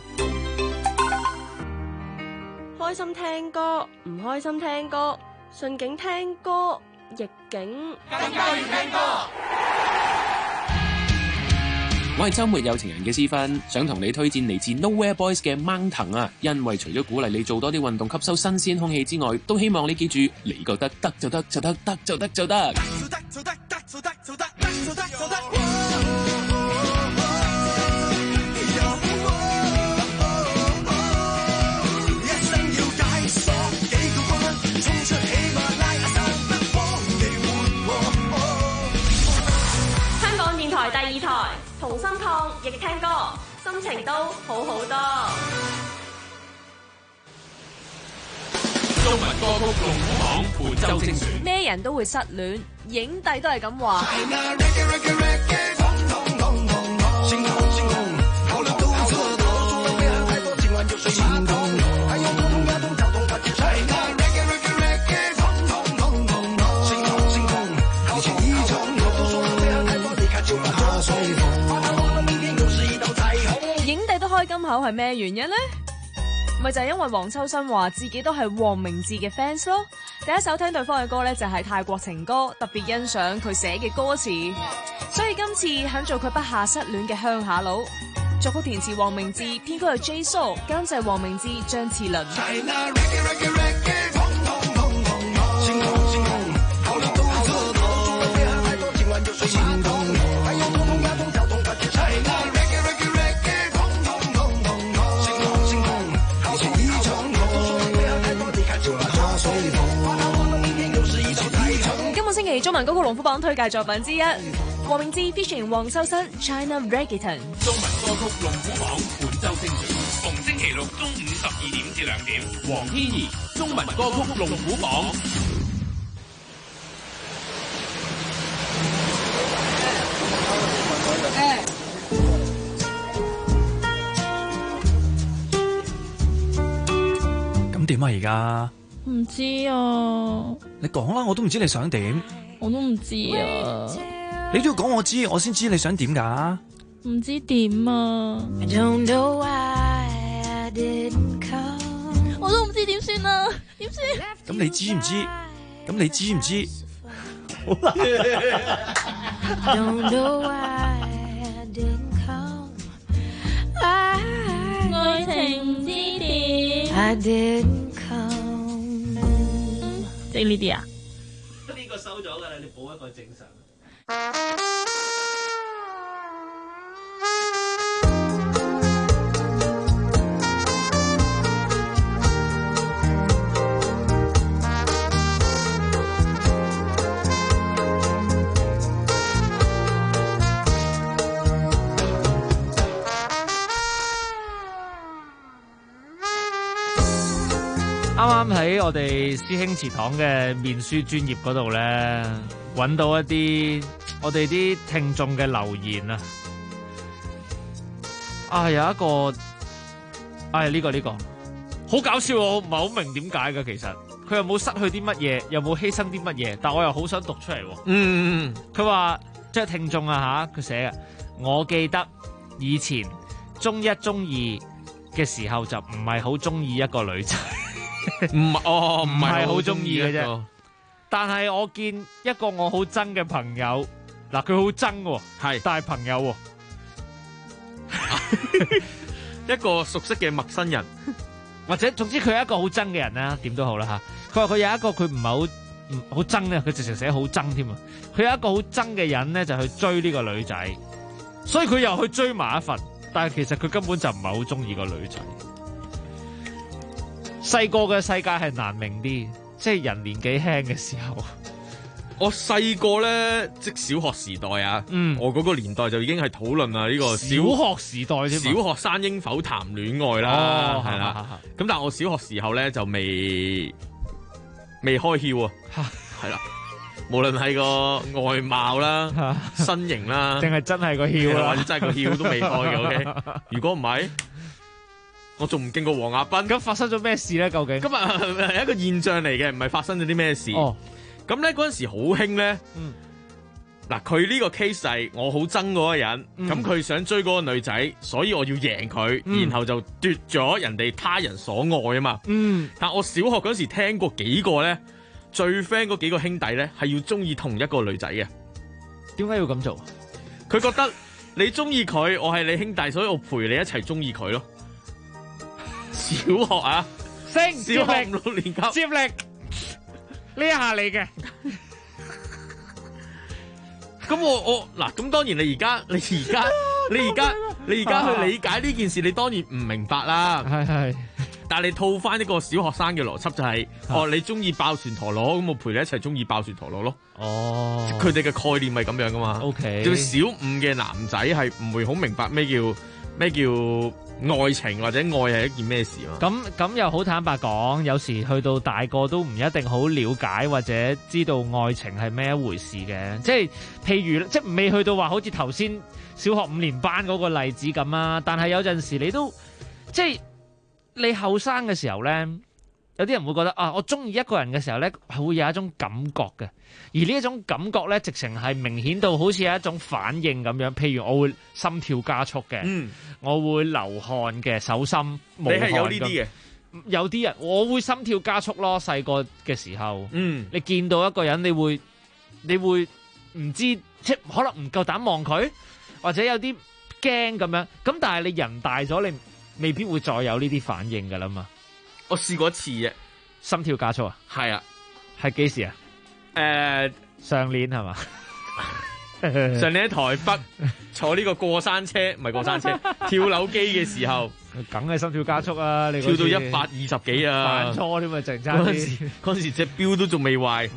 開心聽歌，唔開心聽歌。順境聽歌，逆境更加要聽歌。 我係週末有情人嘅思芬，想同你推薦嚟自 Nowhere Boys 嘅掹藤啊！因為除咗鼓勵你做多啲運動，吸收新鮮空氣之外，都希望你記住，你覺得得就得就得，得就得就得。 第二台同心抗疫聽歌，心情都好好多。 中文歌曲龍虎榜本周精選， 咩人都會失戀，影帝都係咁話。影帝都開金口係咩原因呢？咪就係因為黃秋生話自己都係黃明志嘅 fans 咯。第一首聽對方嘅歌呢，就係泰國情歌，特別欣賞佢寫嘅歌詞，所以今次肯做佢筆下失戀嘅鄉下佬。作曲填詞黃明志，編曲係 J Soul， 監製黃明志、張智霖。今個星期中文歌曲龍虎榜推介作品之一，黃明志 featuring 黃秋生 China Reggaeton。 中文歌曲龍虎榜本周精選，逢星期六中午12點至2點，黃天怡中文歌曲龍虎榜。 咁點啊？而家唔知啊， 你講啦，我都唔知你想點。 我都唔知啊， 你都要講我知，我先知你想點噶。 唔知點啊，我都唔知點算啊，點算？ 咁你知唔知？咁你知唔知？好難。 I didn't come。 即係呢啲啊？ 呢個收咗㗎啦，你補一個正常。啱啱喺我哋師兄祠堂嘅面書專頁嗰度咧，揾到一啲我哋啲聽眾嘅留言啊！有一個，呢個好搞笑，我唔係好明點解嘅。其實佢又冇失去啲乜嘢，又冇犧牲啲乜嘢，但我又好想讀出嚟。佢話即係聽眾啊吓，佢寫嘅，我記得以前中一中二嘅時候就唔係好中意一個女仔。唔係好中意嘅啫，但係我見一個我好憎嘅朋友，嗱佢好憎喎，係但係朋友喎， 一個熟悉嘅陌生人， 或者總之佢係一個好憎嘅人啦，點都好啦吓。佢話佢有一個佢唔係好憎咧，佢直情寫好憎添啊。佢有一個好憎嘅人咧，就去追呢個女仔，所以佢又去追埋一份，但係其實佢根本就唔係好中意個女仔。細個嘅世界係難明啲，即係人年紀輕嘅時候。 我細個咧，即小學時代啊，我嗰個年代就已經係討論啊呢個小學時代添， 小學生應否談戀愛啦，係啦。咁但係我小學時候咧就未開竅啊，係啦。無論係個外貌啦、身形啦， 定係真係個竅啦， 或者真係個竅都未開嘅。OK， 如果唔係，我仲唔勁過黃亞斌。 咁發生咗咩事咧？究竟？ 今日係一個現象嚟嘅，唔係發生咗啲咩事。咁咧嗰陣時好興咧。嗱，佢呢個 case 係我好憎嗰個人，咁佢想追嗰個女仔，所以我要贏佢，然後就奪咗人哋他人所愛啊嘛。但我小學嗰時聽過幾個咧，最 friend 嗰幾個兄弟咧係要中意同一個女仔嘅。 點解要咁做？ 佢覺得你中意佢，我係你兄弟，所以我陪你一齊中意佢咯。小學啊，小學5、6年級接力呢下嚟嘅。 咁我嗱，咁當然你而家去理解呢件事，你當然唔明白啦。 係。 但係你套翻一個小學生嘅邏輯就係，你中意爆旋陀螺，咁我陪你一齊中意爆旋陀螺咯。佢哋嘅概念係咁樣噶嘛。 OK。 對小5嘅男仔係唔會好明白咩叫愛情或者愛係一件咩事嘛？ 咁又好坦白講，有時去到大個都唔一定好了解或者知道愛情係咩一回事嘅。即係譬如即係未去到話好似頭先小學5年班嗰個例子咁啊。但係有陣時你都即係你後生嘅時候咧，有啲人會覺得啊，我中意一個人嘅時候咧，係會有一種感覺嘅。而呢一種感覺咧，直情係明顯到好似有一種反應咁樣。譬如我會心跳加速嘅，我會流汗嘅，手心冇汗。你係有呢啲嘅？有啲人我會心跳加速咯。細個嘅時候，你見到一個人，你會唔知即係可能唔夠膽望佢，或者有啲驚咁樣。咁但係你人大咗，你未必會再有呢啲反應噶啦嘛。 我試過一次嘅心跳加速啊。係啊，係幾時啊？上年係嘛？ 上年喺台北坐呢個過山車，唔係過山車，跳樓機嘅時候， 梗係心跳加速啊！你跳到120幾啊！ 犯錯添啊，淨差啲。 嗰陣時隻錶都仲未壞。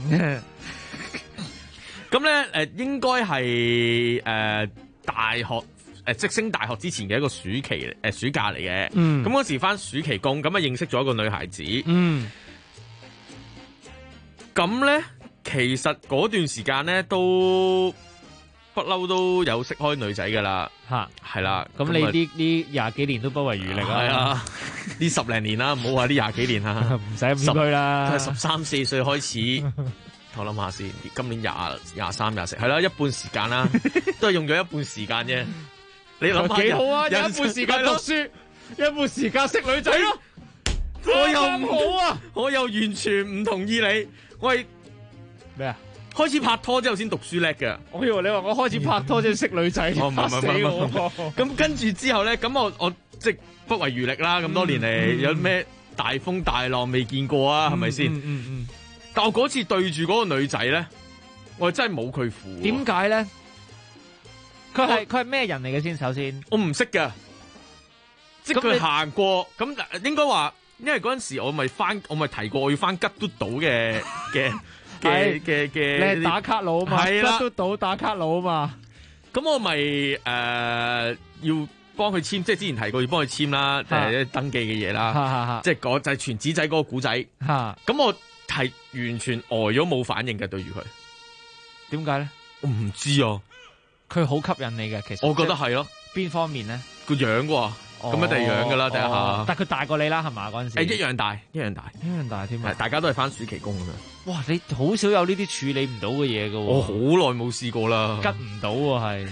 咁咧應該係大學即升大學之前嘅一個暑假嚟嘅。咁嗰時返暑期工，咁啊認識咗一個女孩子。咁咧。其實嗰段時間咧都不嬲都有識開女仔噶啦，係啦。咁你呢20幾年都不遺餘力啦。 係啊，呢10零年啦，唔好話呢20幾年啦， 唔使咁謙虛啦。 都係13、14歲開始，我諗下先，今年23、24，係啦，一半時間啦，都係用咗一半時間啫。你諗下幾好啊？有一半時間讀書，一半時間識女仔咯。我又唔好啊，我又完全唔同意你，我係。 咩啊？ 開始拍拖之後先讀書叻嘅。 我以為你話我開始拍拖先識女仔。 唔咁跟住之後咧，咁我即係不遺餘力啦。咁多年嚟有咩大風大浪未見過啊，係咪先？但我嗰次對住嗰個女仔咧，我真係冇佢符。 點解咧？佢係咩人嚟嘅先？首先， 我唔識㗎，即係佢行過咁，應該話，因為嗰陣時我咪提過我要翻吉嘟島嘅，你係打卡佬嘛？ 係啦， 吉嘟島打卡佬嘛？ 咁我咪要幫佢簽，即係之前提過要幫佢簽啦，登記嘅嘢啦，即係就係傳紙仔嗰個古仔。咁我係完全呆咗冇反應嘅對住佢。點解咧？我唔知啊。 佢好吸引你嘅，其實我覺得係咯。 邊方面咧？ 個樣喎，咁一定樣噶啦，第一下。 但係佢大過你啦，係嘛嗰陣時？ 一樣大添啊！大家都係返暑期工咁樣。 哇！你好少有呢啲處理唔到嘅嘢㗎喎。 我好耐冇試過啦。 吉唔到喎，係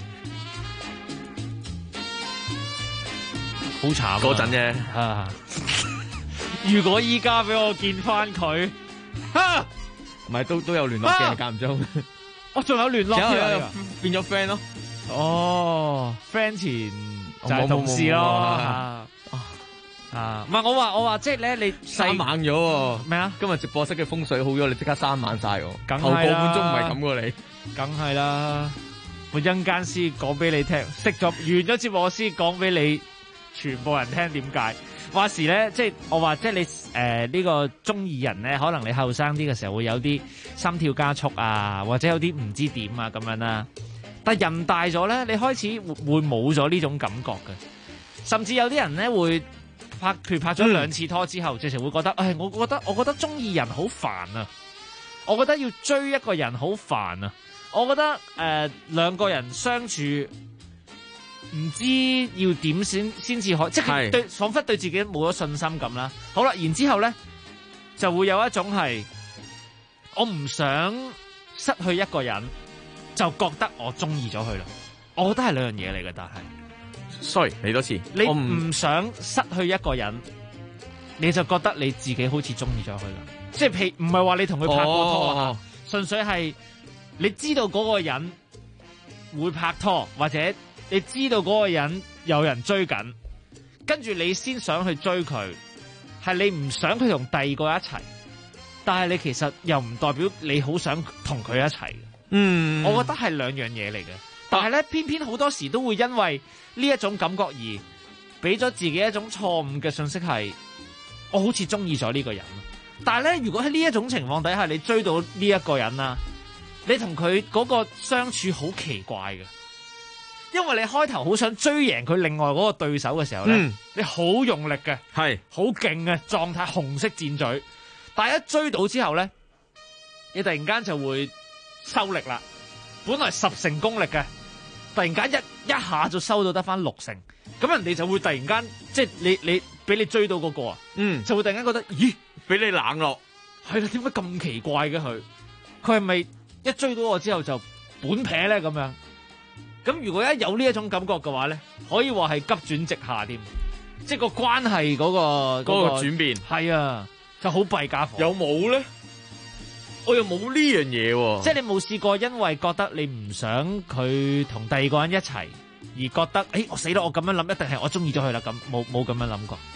好慘嗰陣啫。 如果依家俾我見翻佢， 唔係都有聯絡嘅，間唔中。 我仲有聯絡嘅， 變咗 friend 咯。 哦 ，friend 前就係同事咯。唔係我話即係咧，你生猛咗喎。 咩啊？ 今日直播室嘅風水好咗，你即刻生猛晒喎。頭個係半鐘唔係咁喎，你。 梗係啦，我陣間先講俾你聽，完咗節目我先講俾你全部人聽點解。話時咧，即係我話，即係你呢個中意人咧，可能你後生啲嘅時候會有啲心跳加速啊，或者有啲唔知點啊咁樣啦。但係人大咗咧，你開始會冇咗呢種感覺嘅，甚至有啲人咧會譬如拍咗2次拖之後，直情會覺得，我覺得中意人好煩啊，我覺得要追一個人好煩啊，我覺得兩個人相處。唔知要點先至可，即係佢彷彿對自己冇咗信心咁啦。好啦，然之後咧就會有一種係我唔想失去一個人，就覺得我中意咗佢啦。我覺得係兩樣嘢嚟嘅，但係 sorry 嚟多次， 你唔想失去一個人，你就覺得你自己好似中意咗佢啦。即係譬如唔係話你同佢拍過拖啊，純粹係你知道嗰個人會拍拖或者。你知道嗰個人有人追緊，跟住你先想去追佢，係你唔想佢同第二個一齊，但係你其實又唔代表你好想同佢一齊。我覺得係兩樣嘢嚟嘅，但係咧偏偏好多時都會因為呢一種感覺而俾咗自己一種錯誤嘅信息，係我好似中意咗呢個人。但係咧，如果喺呢一種情況底下，你追到呢一個人啦，你同佢嗰個相處好奇怪嘅。因為你開頭好想追贏佢另外嗰個對手嘅時候咧，你好用力嘅，係好勁嘅狀態，紅色箭嘴。但係一追到之後咧，你突然間就會收力啦。本來10成功力嘅，突然間一下就收到得翻6成，咁人哋就會突然間即係你俾你追到嗰個啊，就會突然間覺得咦，俾你冷落，係啦，點解咁奇怪嘅佢係咪一追到我之後就本撇咧咁樣？咁如果一有呢一種感覺嘅話咧，可以話係急轉直下添，即係個關係嗰個轉變， 係啊，就好弊家伙。 有冇咧？我又冇呢樣嘢喎。 即係你冇試過，因為覺得你唔想佢同第二個人一齊，而覺得我死啦！我咁樣諗，一定係我中意咗佢啦。咁冇咁樣諗過。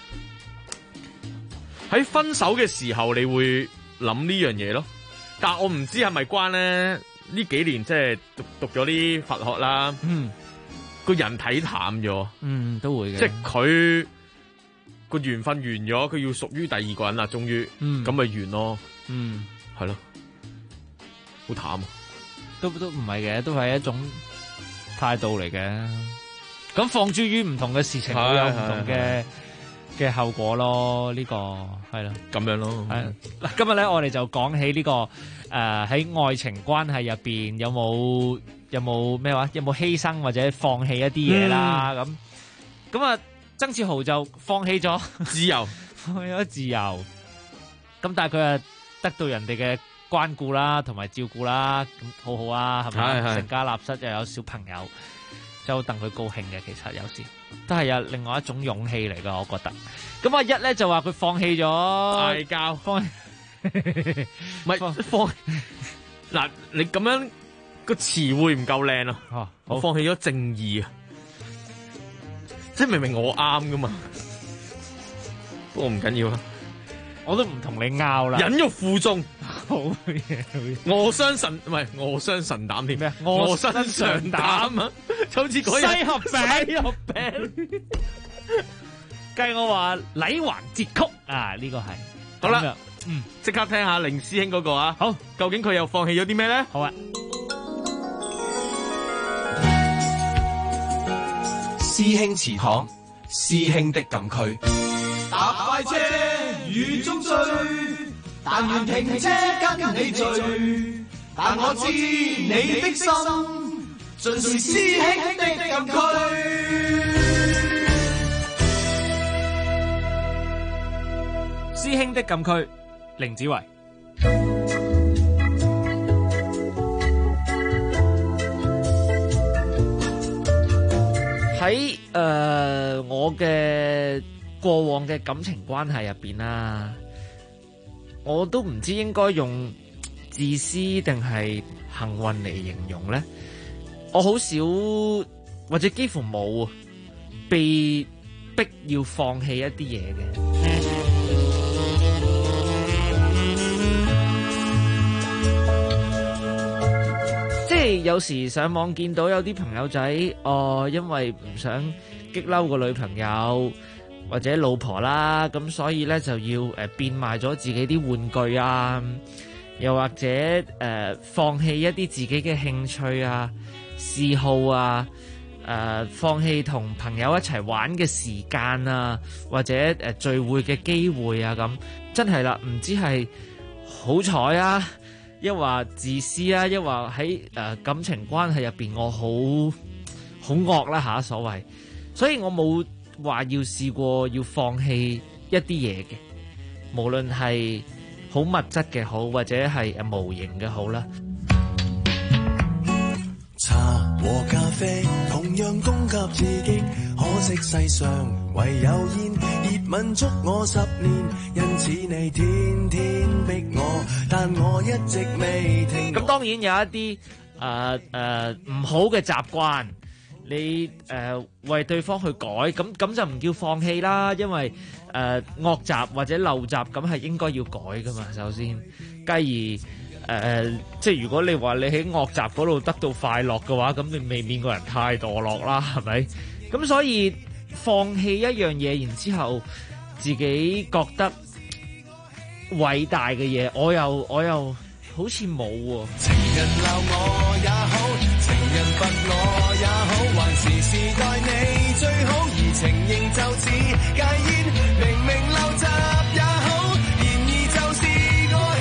喺分手嘅時候，你會諗呢樣嘢咯。但我唔知係咪關咧。呢幾年即係讀咗啲佛學啦，個人睇淡咗， 都會嘅。 即係佢個緣分完咗，佢要屬於第二個人啦，終於，咁咪完咯，係咯，好淡啊， 都唔係嘅，都係一種態度嚟嘅。咁放諸於唔同嘅事情，會有唔同嘅後果咯。呢個係啦， 咁樣咯。 係嗱，今日咧我哋就講起呢個。喺愛情關係入邊有冇咩話？有冇犧牲或者放棄一啲嘢啦？咁啊，曾志豪就放棄咗自由， 放棄咗自由。咁但係佢啊得到人哋嘅關顧啦，同埋照顧啦，咁好好啊，係咪？成家立室又有小朋友，就好戥佢高興嘅。其實有時都係有另外一種勇氣嚟噶，我覺得。咁阿一咧就話佢放棄咗嗌交，唔係放嗱，你咁樣個詞彙唔夠靚啊！我放棄咗正義啊，即係明明我啱噶嘛， 不過唔緊要啊， 我都唔同你拗啦。 忍辱負重， 好嘢， 臥薪嘗唔係臥薪嘗膽添咩？臥薪嘗膽啊，就好似嗰日西盒餅， 西盒餅。 計我話禮環節曲啊，呢個係好啦，即刻聽下凌師兄嗰個啊。 好， 究竟佢又放棄咗啲咩咧？ 好啊。 師兄祠堂，師兄的禁區。 搭快車雨中追，但願停車跟你聚。但我知你的心，盡是師兄的禁區。 師兄的禁區，凌子維。喺我嘅過往嘅感情關係入邊啦，我都唔知應該用自私定係幸運嚟形容咧。我好少或者幾乎冇被逼要放棄一啲嘢嘅。即係有時上網見到有啲朋友仔，因為唔想激嬲個女朋友或者老婆啦，咁所以咧就要變賣咗自己啲玩具啊，又或者放棄一啲自己嘅興趣啊、嗜好啊，放棄同朋友一齊玩嘅時間啊，或者聚會嘅機會啊，咁真係啦，唔知係好彩啊，抑或自私啊，抑或喺感情關係入邊我好惡啦嚇所謂，所以我冇話要試過要放棄一啲嘢嘅，無論係好物質嘅好，或者係無形嘅好啦。 茶和咖啡同樣供給自己，可惜世上唯有煙，熱吻觸我10年，因此你天天逼我，但我一直未停。 咁當然有一啲唔好嘅習慣，你為對方去改，咁就唔叫放棄啦，因為惡習或者陋習咁係應該要改噶嘛，首先，繼而即係如果你話你喺惡習嗰度得到快樂嘅話，咁你未免個人太墮落啦，係咪？咁所以放棄一樣嘢，然之後自己覺得偉大嘅嘢，我又好似冇喎。 情人鬧我也好，情人罰我也好，還是時代你最好，而情形就似戒煙，明明陋習也好，然而就是我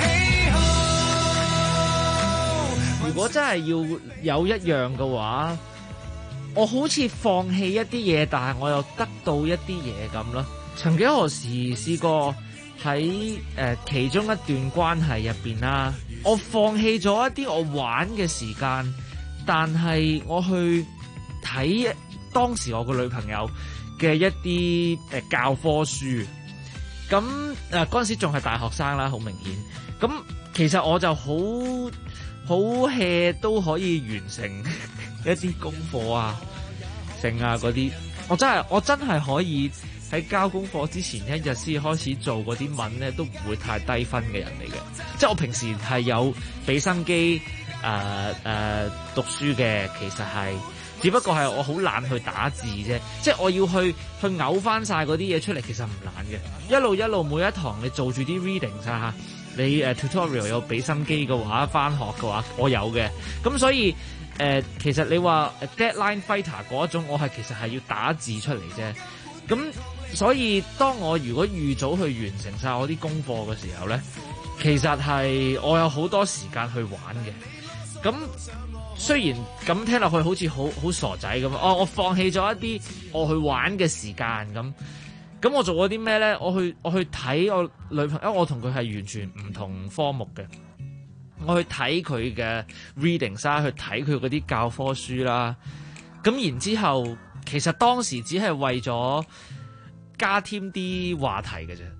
喜好。 如果真係要有一樣嘅話，我好似放棄一啲嘢，但係我又得到一啲嘢咁咯。曾幾何時試過喺其中一段關係入邊啦，我放棄咗一啲我玩嘅時間，但係我去睇當時我個女朋友嘅一啲教科書。咁嗰陣時仲係大學生啦，好明顯。咁其實我就好 hea 都可以完成一啲功課啊、剩啊嗰啲。我真係可以喺交功課之前一日先開始做嗰啲文咧，都唔會太低分嘅人嚟嘅。即係我平時係有俾心機讀書嘅，其實係只不過係我好懶去打字啫。即係我要去嘔翻晒嗰啲嘢出嚟，其實唔難嘅。一路每一堂你做住啲 reading 啊，你tutorial 有俾心機嘅話，翻學嘅話我有嘅。咁所以其實你話 deadline fighter 嗰種，我其實係要打字出嚟啫。咁所以當我如果預早去完成晒我啲功課嘅時候咧，其實係我有好多時間去玩嘅。咁雖然咁聽落去好似好傻仔咁，我放棄咗一啲我去玩嘅時間咁。咁我做咗啲咩咧？我去睇我女朋友，因為我同佢係完全唔同科目嘅。我去睇佢嘅 reading 啦，去睇佢嗰啲教科書啦。咁然之後，其實當時只係為咗加添啲話題嘅啫。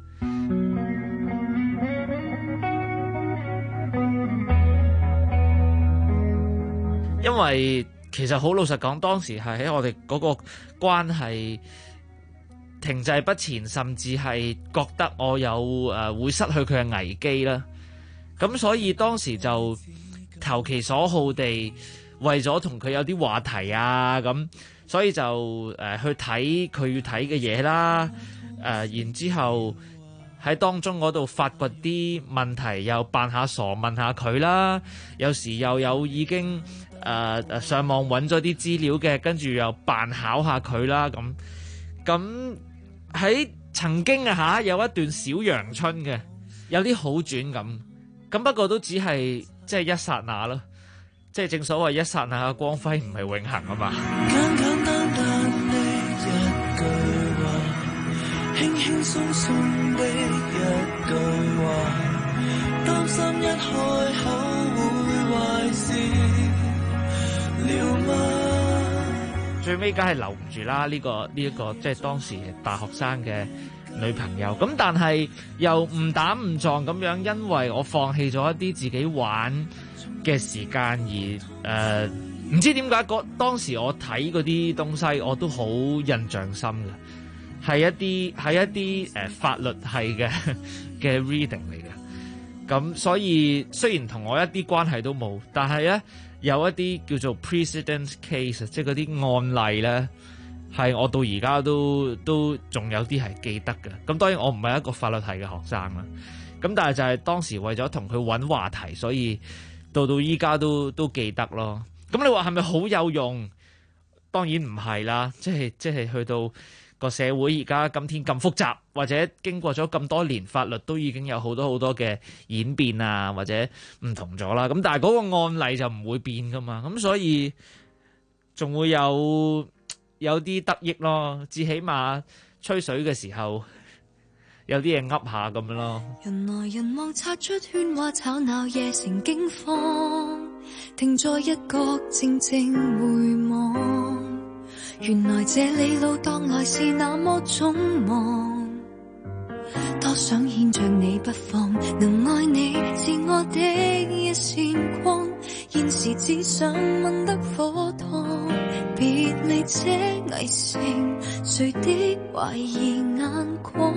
因為其實好老實講，當時係喺我哋嗰個關係停滯不前，甚至係覺得我有會失去佢嘅危機啦。咁所以當時就投其所好地為咗同佢有啲話題啊，咁所以就去睇佢要睇嘅嘢啦。然之後喺當中嗰度發掘啲問題，又扮下傻問下佢啦。有時又有已經上網揾咗啲資料嘅，跟住又扮考下佢啦。咁喺曾經有一段小陽春嘅，有啲好轉咁不過都只係即係一剎那咯。即係正所謂一剎那嘅光輝唔係永恆啊嘛。 簡簡單單的一句話，輕輕鬆鬆的一句話，擔心一開口會壞事了嗎？ 最尾梗係留唔住啦，呢一個即係當時大學生嘅女朋友。咁但係又誤打誤撞咁樣，因為我放棄咗一啲自己玩嘅時間而唔知點解當時我睇嗰啲東西我都好印象深嘅，係一啲法律系嘅 reading 嚟嘅。咁所以雖然同我一啲關係都冇，但係咧有一啲叫做 precedent case， 即係嗰啲案例咧，係我到而家都仲有啲係記得嘅。咁當然我唔係一個法律系嘅學生啦，咁但係就係當時為咗同佢揾話題，所以到依家都記得咯。咁你話係咪好有用？當然唔係啦，即係去到個社會而家今天咁複雜，或者經過咗咁多年，法律都已經有好多嘅演變啊，或者唔同咗啦。咁但係嗰個案例就唔會變噶嘛，咁所以仲會有啲得益咯。至起碼吹水嘅時候有啲嘢噏下咁樣咯。 人來人往，擦出喧嘩吵鬧，夜成驚慌，停在一角靜靜回望。原來這里路當來是那麼匆忙，多想牽着你不放，能愛你是我的一線光，現時只想問得火燙，別離這危城，誰的懷疑眼光？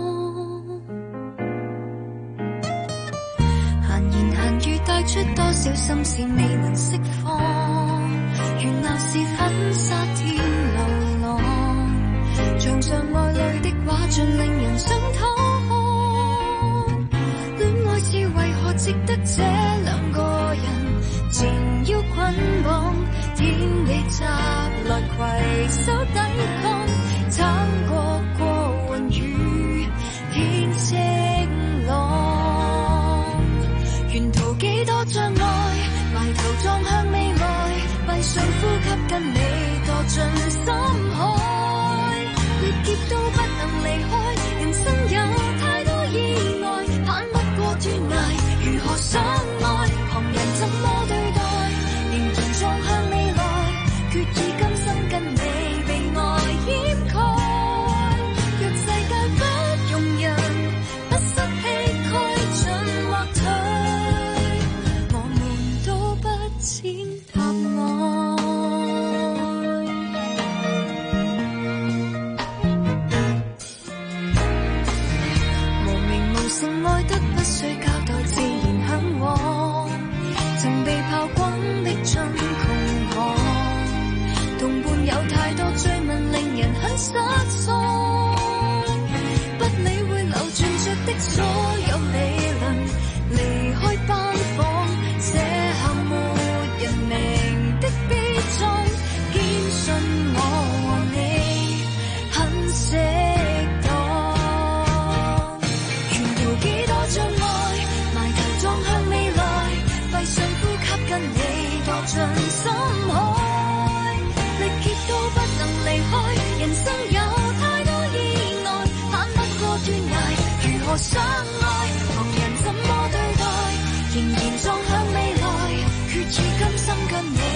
閒言閒語帶出多少心事未能釋放，原來是粉沙天流浪，牆上愛侶的畫盡令人想偷看，戀愛是為何值得這兩個人纏腰捆綁，天地襲來攜手抵抗，撐過過雲雨變晴朗，沿途幾多障礙，埋頭撞向未來，閉上呼吸跟你墮進深海，歷劫都不能離開，人生有太多意外，攀不過斷崖，如何相愛，旁人怎麼對待，仍然撞向未來，決意今生跟你被愛掩蓋，若世界不容人，不失氣概進或退，我們都不踐踏愛。無名無姓愛得不需交代，自然向往，曾被炮轟的進窮巷，同伴有太多追問令人很失喪，不理會流轉着的所有理論，離開班房，寫下沒人明的悲壯，堅信我和你很適當，沿途幾多障礙，埋頭撞向未來，閉上呼吸跟你墮進深海，歷劫都不能離開，人生有太多意外，攀不過斷崖，如何相愛，旁人怎麼對待，仍然撞向未來，決意今生跟你